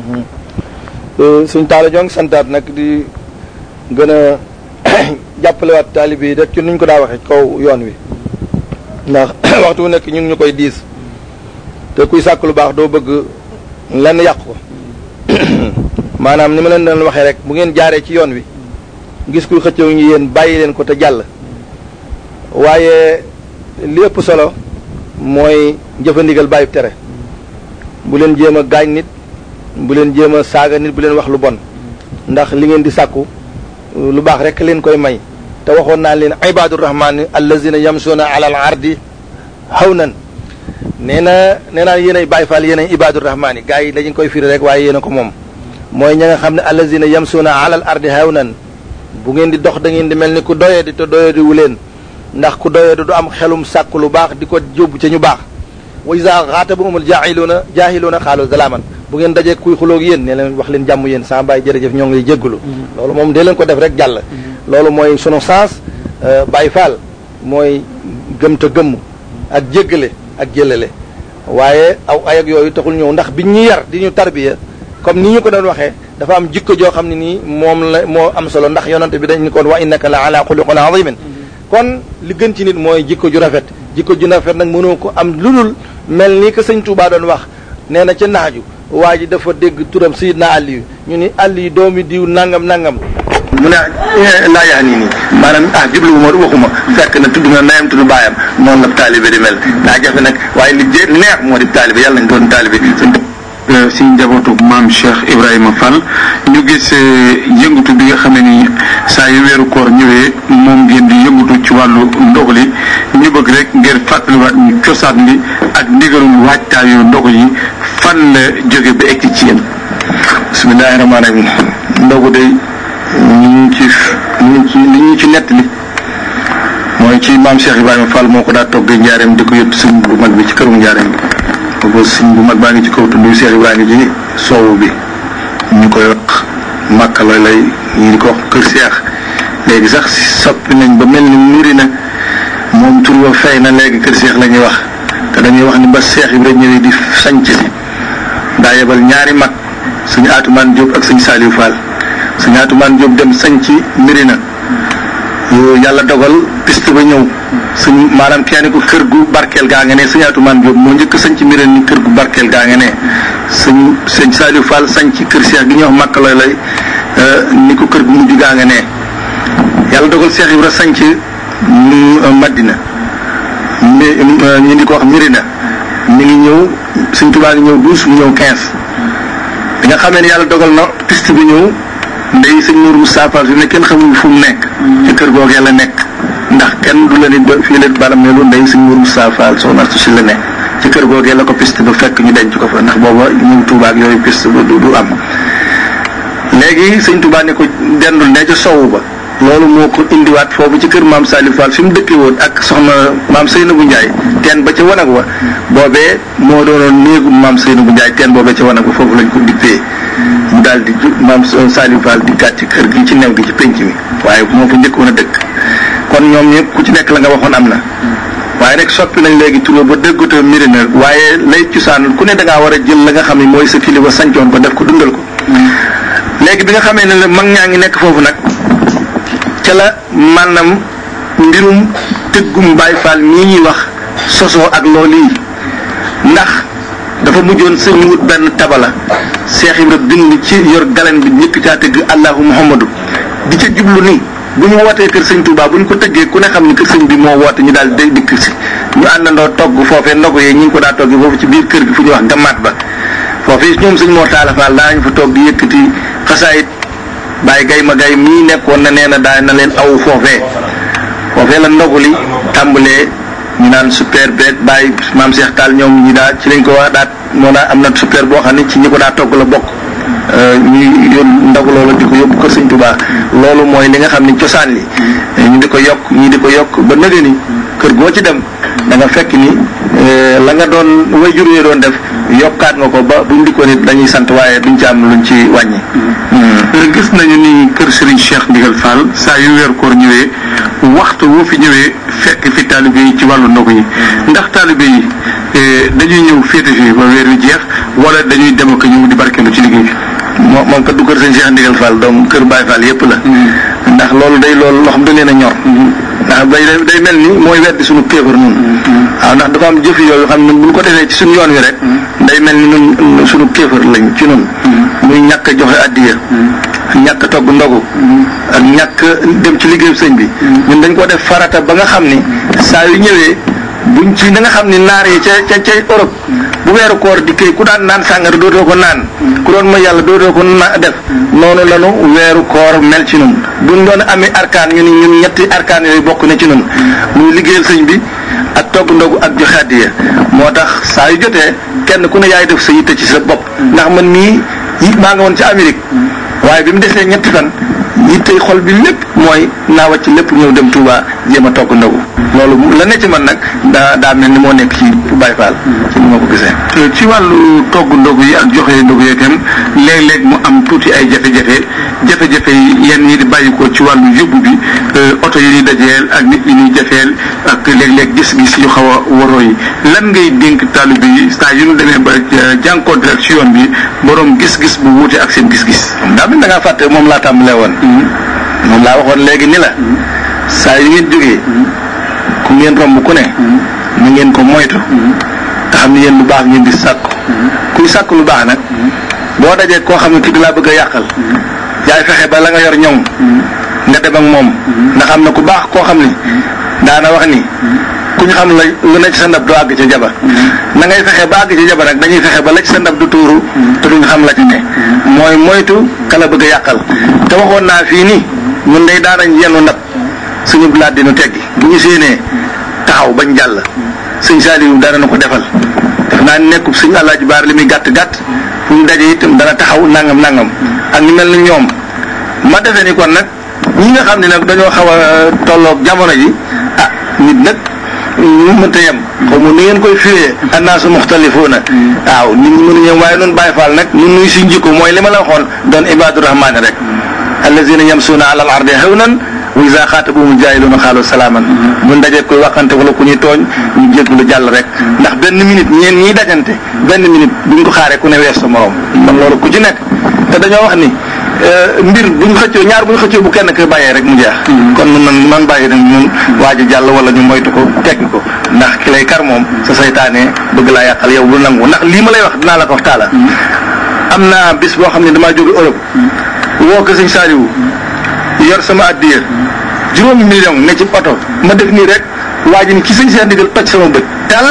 suñ taala ñoo ngi santaat nag di gën a jàppalewaat taalibe yi rek ci nuñ ko daa waxee kaw yoon wi ndax waxtu wu nekk ñu ngi ñu koy diis te kuy sàkk lu baax doo bëgg lenn yàq ko. maanaam ni ma leen doon waxee rek bu ngeen jaaree ci yoon wi gis kuy xëccoo ngi yéen bàyyi leen ko te jàll waaye li ëpp solo mooy jëfandigal bàyyi tere bu leen jéem a gaañ nit bu leen jéem a saaga nit bu leen wax lu bon ndax li ngeen di sàkku lu baax rek leen koy may te waxoon naa leen ibadur rahman allazina yamsuna ala al ardi hawnan nee na nee naa yéen ay bàyyi faal yéen ay ibadur rahman yi gars yi dañu koy firi rek waaye yéen a ko moom mooy ña nga xam ne allazina yamsuuna ala al ardi hawnan bu ngeen di dox da ngeen di mel ni ku doyee di te doyee di wu leen ndax ku doyee di du am xelum sàkk lu baax di ko jóbbu ca ñu baax wa iza xaatabahumul jaahiluuna jaahiluuna xaalu salaaman bu ngeen dajee kuy xuloog yéen ne leen wax leen jàmm yéen sama bàyyi jërëjëf ñoo ngi lay jéggalu loolu moom dee leen ko def rek jàll loolu mooy sunu sens Baay Faal mooy gëm te gëmm ak jéggale ak jëlale waaye aw ay ak yooyu taxul ñëw ndax biñ ñu yar di ñu tarbiya comme ni ñu ko doon waxee dafa am jikko joo xam ne nii moom la moo am solo ndax yonante bi dañ ni koon wa innaka la ala xuluqin azimin kon li gën ci nit mooy jikko ju rafet jikko ju rafet nag mënoo ko am lu dul mel ni que sëñ Touba doon wax nee na ca naaju waa ji dafa dégg turam Sayyidna Aliyu ñu ni Aliyu doomi diw nangam nangam mu ne laa yax nii nii maanaam ah jubluwu ma waxuma fekk na tudd na ndeyam tudd baayam noonu la taalibe di mel daa jafe nag waaye li jé neex moo di taalibe yàlla nañ doon taalibe si njabootu maam Cheikh Ibrahima Fall ñu gis yëngatu bi nga xam ne ni saa yu weeru koor ñëwee moom ngeen di yëngatu ci wàllu ndogu li ñu bëgg rek ngeen fàttaliwaat ñu cosaan li ak ndigalul waajtaayu ndogu yi fan la jóge ba egg ci yéen. bismillahi rahmaani rahim ndogu day ñu ngi ci ñu ngi ci li ñu ci nettali mooy ci maam Cheikh Ibrahima Fall moo ko daa toggee njaareem di ko yóbbu sëñ bu mag bi ci kërum njaareem boobu sëñ bu mag baa ngi ci kaw tudd Cheikh Ibrahima ji soowu bi ñu koy wax Makka lay lay ñu di ko wax kër Cheikh léegi sax soppi nañ ba mel ni muri na moom tur wa fay na léegi kër Cheikh la ñuy wax te dañuy wax ni ba Cheikh Ibrahima ñëwee di sanc si daa yebal ñaari mag suñu Atumaan Diop ak suñu Saliou Fall suñu Atumaan Diop dem sanc Mirina yàlla dogal piste ba ñëw suñ maanaam kenn ko kër gu barkeel gaa nga ne suñu Atumaan Diop moo njëkk sanc Mirina ni kër gu barkeel gaa nga ne suñ suñ Saliou Fall sanc kër Cheikh gi ñuy wax Makka lay lay ni ko kër gu mujj gaa nga ne yàlla dogal Cheikh Ibra sanc Madina ñu di ko wax Mirina mi ngi ñëw suñ Tuubaa ngi ñëw douze mu ñëw quinze bi nga xamee ne yàlla dogal na piste bi ñëw ndey sëñ Mourou Moustapha Fall fi ne kenn xamul fu mu nekk ci kër googu yàlla nekk ndax kenn du la nit ba fii la baram ne lu ndey sëñ Mourou Moustapha Fall soxna si la ne ci kër googu yàlla ko piste ba fekk ñu denc ko fa ndax booba ñu Tuubaa ak yooyu piste ba du du am léegi sëñ Tuubaa ne ko dendul ne ca sowu ba loolu moo ko indiwaat foofu ci kër maam Saliou Fall fi mu dëkkee woon ak soxna maam Seynabou Ndiaye teen ba ca wanag wa boobee moo doonoon néegu maam Seynabou Ndiaye teen boobee ca wanag wa foofu lañ ko dippee mu daal di maam Saliou Fall di gàtt ci kër gi ci new gi ci penc mi waaye moo fa njëkkoon a dëkk kon ñoom ñëpp ku ci nekk la nga waxoon am na waaye rek soppi nañ léegi tur ba dëggute Mirina waaye lay cosaan ku ne da ngaa war a jël la nga xam ne mooy sa kilifa sancoon ko def ko dundal ko léegi bi nga xamee ne mag ñaa ngi nekk foofu nag ca la maanaam mbirum tëggum Baye Fall mii ñuy wax sosoo ak loolu yi ndax dafa mujjoon sëñ wut benn tabala Cheikh Ibra bind ci yor galen bi ñëkk caa tëgg Allahu Muhammadu di ca jublu ni bu ñu wootee kër sëñ Touba bu ñu ko tëggee ku ne xam ni kër sëñ bi moo woote ñu daal day dikk si ñu àndandoo togg foofee ndogu yee ñu ngi ko daa togg foofu ci biir kër gi fu ñuy wax gamaat ba foofee ñoom sëñ Mor Talla Fall daañu fa toog di yëkkati xasaayit Baye gay ma gay mii nekkoon na nee na daa na leen aw foofee foofee la ndogu li tàmbalee ñu naan super beeg Baye maam Cheikh Tall ñoom ñi daa ci lañ ko wax daat moo daa am na super boo xam ne ci ñi ko daa togg la bokk ñuy yón ndogu loolu di ko yóbbu kër Sëñ Tuubaa loolu mooy li nga xam ne cosaan li ñu di ko yokk ñii di ko yokk ba nëgë ni kër goo ci dem da nga fekk ni la nga doon way jur yi doon def yokkaat nga ko ba buñ di ko nit dañuy sant waaye duñ ci am luñ ci wàññi. gis nañu ni kër Serigne Cheikh Ndigal Fall saa yu weer koor ñëwee waxtu woo fi ñëwee fekk fi taalibe yi ci wàllu ndogu yi ndax taalibe yi dañuy ñëw féete fi ba weer wi jeex wala dañuy dem ak ñëw di barkeelu ci liggéey bi. moom moom kat du kër Serigne Cheikh Ndigal Fall donc kër Baye Fall yépp la. ndax loolu day loolu loo xam da leen a ñor. ndax day day mel ni mooy weddi suñu kéefar nun waaw ndax dafa am jëf yooyu xam ne bu ñu ko defee ci suñu yoon wi rek day mel ni nun suñu kéefar lañ ci nun muy ñàkk a joxe addiya ñàkk togg ndogu ak ñàkk dem ci liggéeyu sëñ bi ñun dañ ko def farata ba nga xam ni saa yu ñëwee buñ ci na nga xam ni naar yi ca ca ca Europe bu weeru koor dikkee ku daan naan sàngara dootoo ko naan ku doon mooy yàlla dootoo ko na def noonu lanu weeru koor mel ci nun buñ doon amee arkaan ñu ni ñun ñetti arkaan yooyu bokk na ci nun muy liggéeyal sëñ bi ak togg ndogu ak joxe addiya moo tax saa yu jotee kenn ku ne yaay def sa yitte ci sa bopp ndax man mii maa nga woon ci Amérique waaye bi mu desee ñetti fan yittey xol bi lépp mooy naa wàcc lépp ñëw dem Touba jéem a togg ndogu loolu la ne ci man nag daa daa mel ni moo nekk ci Baye Fall ci ni ma ko gisee. ci wàllu togg ndogu yi ak joxe ndogu yi itam léeg-léeg mu am tuuti ay jafe-jafe jafe-jafe yi yenn yi di bàyyikoo ci wàllu yóbbu bi oto yi ñuy dajeel ak nit ñi ñuy jafeel ak léeg-léeg gis-gis yu xaw a waroo yi lan ngay dénk taalibe yi saa yu ñu demee ba jànkoonte ak ci yoon bi borom gis-gis bu wuute ak seen gis-gis. daa mel da ngaa fàtte moom laa tàmbalee woon. moom laa waxoon léegi ni la. saa yu ngeen jógee. ku ngeen romb ku ne. na ngeen ko moytu. te xam ni yéen lu baax ngeen di sàkku. kuy sàkku lu baax nag. boo dajee koo xam ne ki di laa bëgg a yàqal. yaay fexe ba la nga yor ñoŋ nga dem ak moom ndax am na ku baax koo xam ni daana wax ni ku ñu xam la lu ne ci sa ndab du àgg ci jaba na ngay fexe ba àgg ci jaba nag dañuy fexe ba la ci sa ndab du tuuru te duñ xam la ci ne mooy moytu kala bëgg a yàqal te waxoon naa fii ni ñun day daanañ yenn ndab suñu blaat dinu teggi bu ñu séenee taxaw bañ jàll sëñ Saliou dana na ko defal def naa nekkub sëñ Alaaji Baar li muy gàtt gàtt fu ñu daje itam dana taxaw nangam nangam ak ñu mel ni ñoom ma defee ni kon nag ñi nga xam ne nag dañoo xaw a tolloog jamono ji ah nit nag ñu mënta yem xaw ma ni ngeen koy firee annaasu muxtalifuuna waaw nit ñi mënu ñëm waaye noonu Baay Faal nag ñun nuy suñ jikko mooy li ma la waxoon doon ibaadu rahmaani rek allazina yamsuuna ala al ardi hawnan wa iza xaatabuhum jaahiluuna xaalu salaaman bu ndajee koy waxante wala ku ñuy tooñ ñu jéglu jàll rek ndax benn minute ñeen ñiy dajante benn minute buñ ko xaaree ku ne wees sa morom kon loolu ku ci nekk te dañoo wax ni mbir buñ xëccoo ñaar buñ xëccoo bu kenn ko bàyyee rek mu jeex kon nun nan man bàyyi nag ñun waaji jàll wala ñu moytu ko tekki ko ndax ki lay kar moom sa saytaane bëgg laa yàqal yow bu nangu ndax lii ma lay wax dinaa la ko wax taala am naa bis boo xam ne damaa jóge Europe woo ko sëñ Saliou yor sama addiya juróomi million ne ci oto ma def nii rek waa ji ni ki sëñ seen digal toj sama bët dal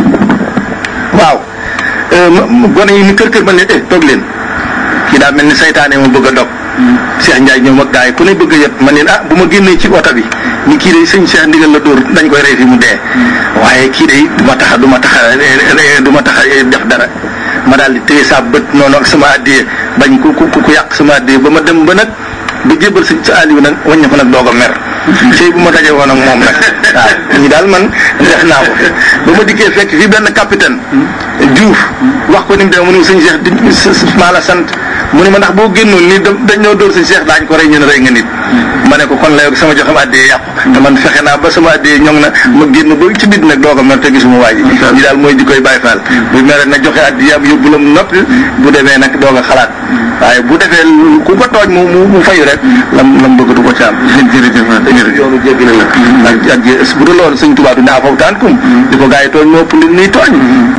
waaw gone yi ni kër kër ma ne eh toog leen kii daa mel ni saytaane ma bëgg a dog Cheikh Ndiaye ñoom ak gars yi ku ne bëgg a yët ma leen ah bu ma génnee ci oto bi ni kii day sëñ Cheikh ndigal la dóor dañ koy rey fi mu dee waaye kii day du ma taxa du ma taxa du ma taxa def dara ma daal di téye sa bët noonu ak sama addiya bañ ku ku ku yàq sama addiya ba ma dem ba nag ba jébbal sëñ sa Aliou nag wañña ko nag doog a mer sëy bu ma daje woon ak moom nag waaw ñi daal man def naa ko ba ma dikkee fekk fii benn capitaine Diouf wax ko ni mu demee mu ne sëñ Cheikh di maa la sant mu ne ma ndax boo génnoon ni dañ ñoo dóor sëñ Cheikh daañ ko rey ñu ne rey nga nit ma ne ko kon la yow sama joxam addee yàqu te man fexe naa ba sama addee ñoŋ na ma génn ba ci biir nag doog a mer te gisuma waa ji ñi daal mooy di koy Baay Faal bu mere nag joxe addi yam yóbbu la mu noppi bu demee nag doog a xalaat waaye bu defee ku ko tooñ mu mu fayu rek lam lam bëgg du ko ci am jërëjëf yoonu jéggi na la ak ak bu dul loolu sëñ Tuubaa du naa fawtaan kum di ko gaa yi tooñ moo ëpp li nuy tooñ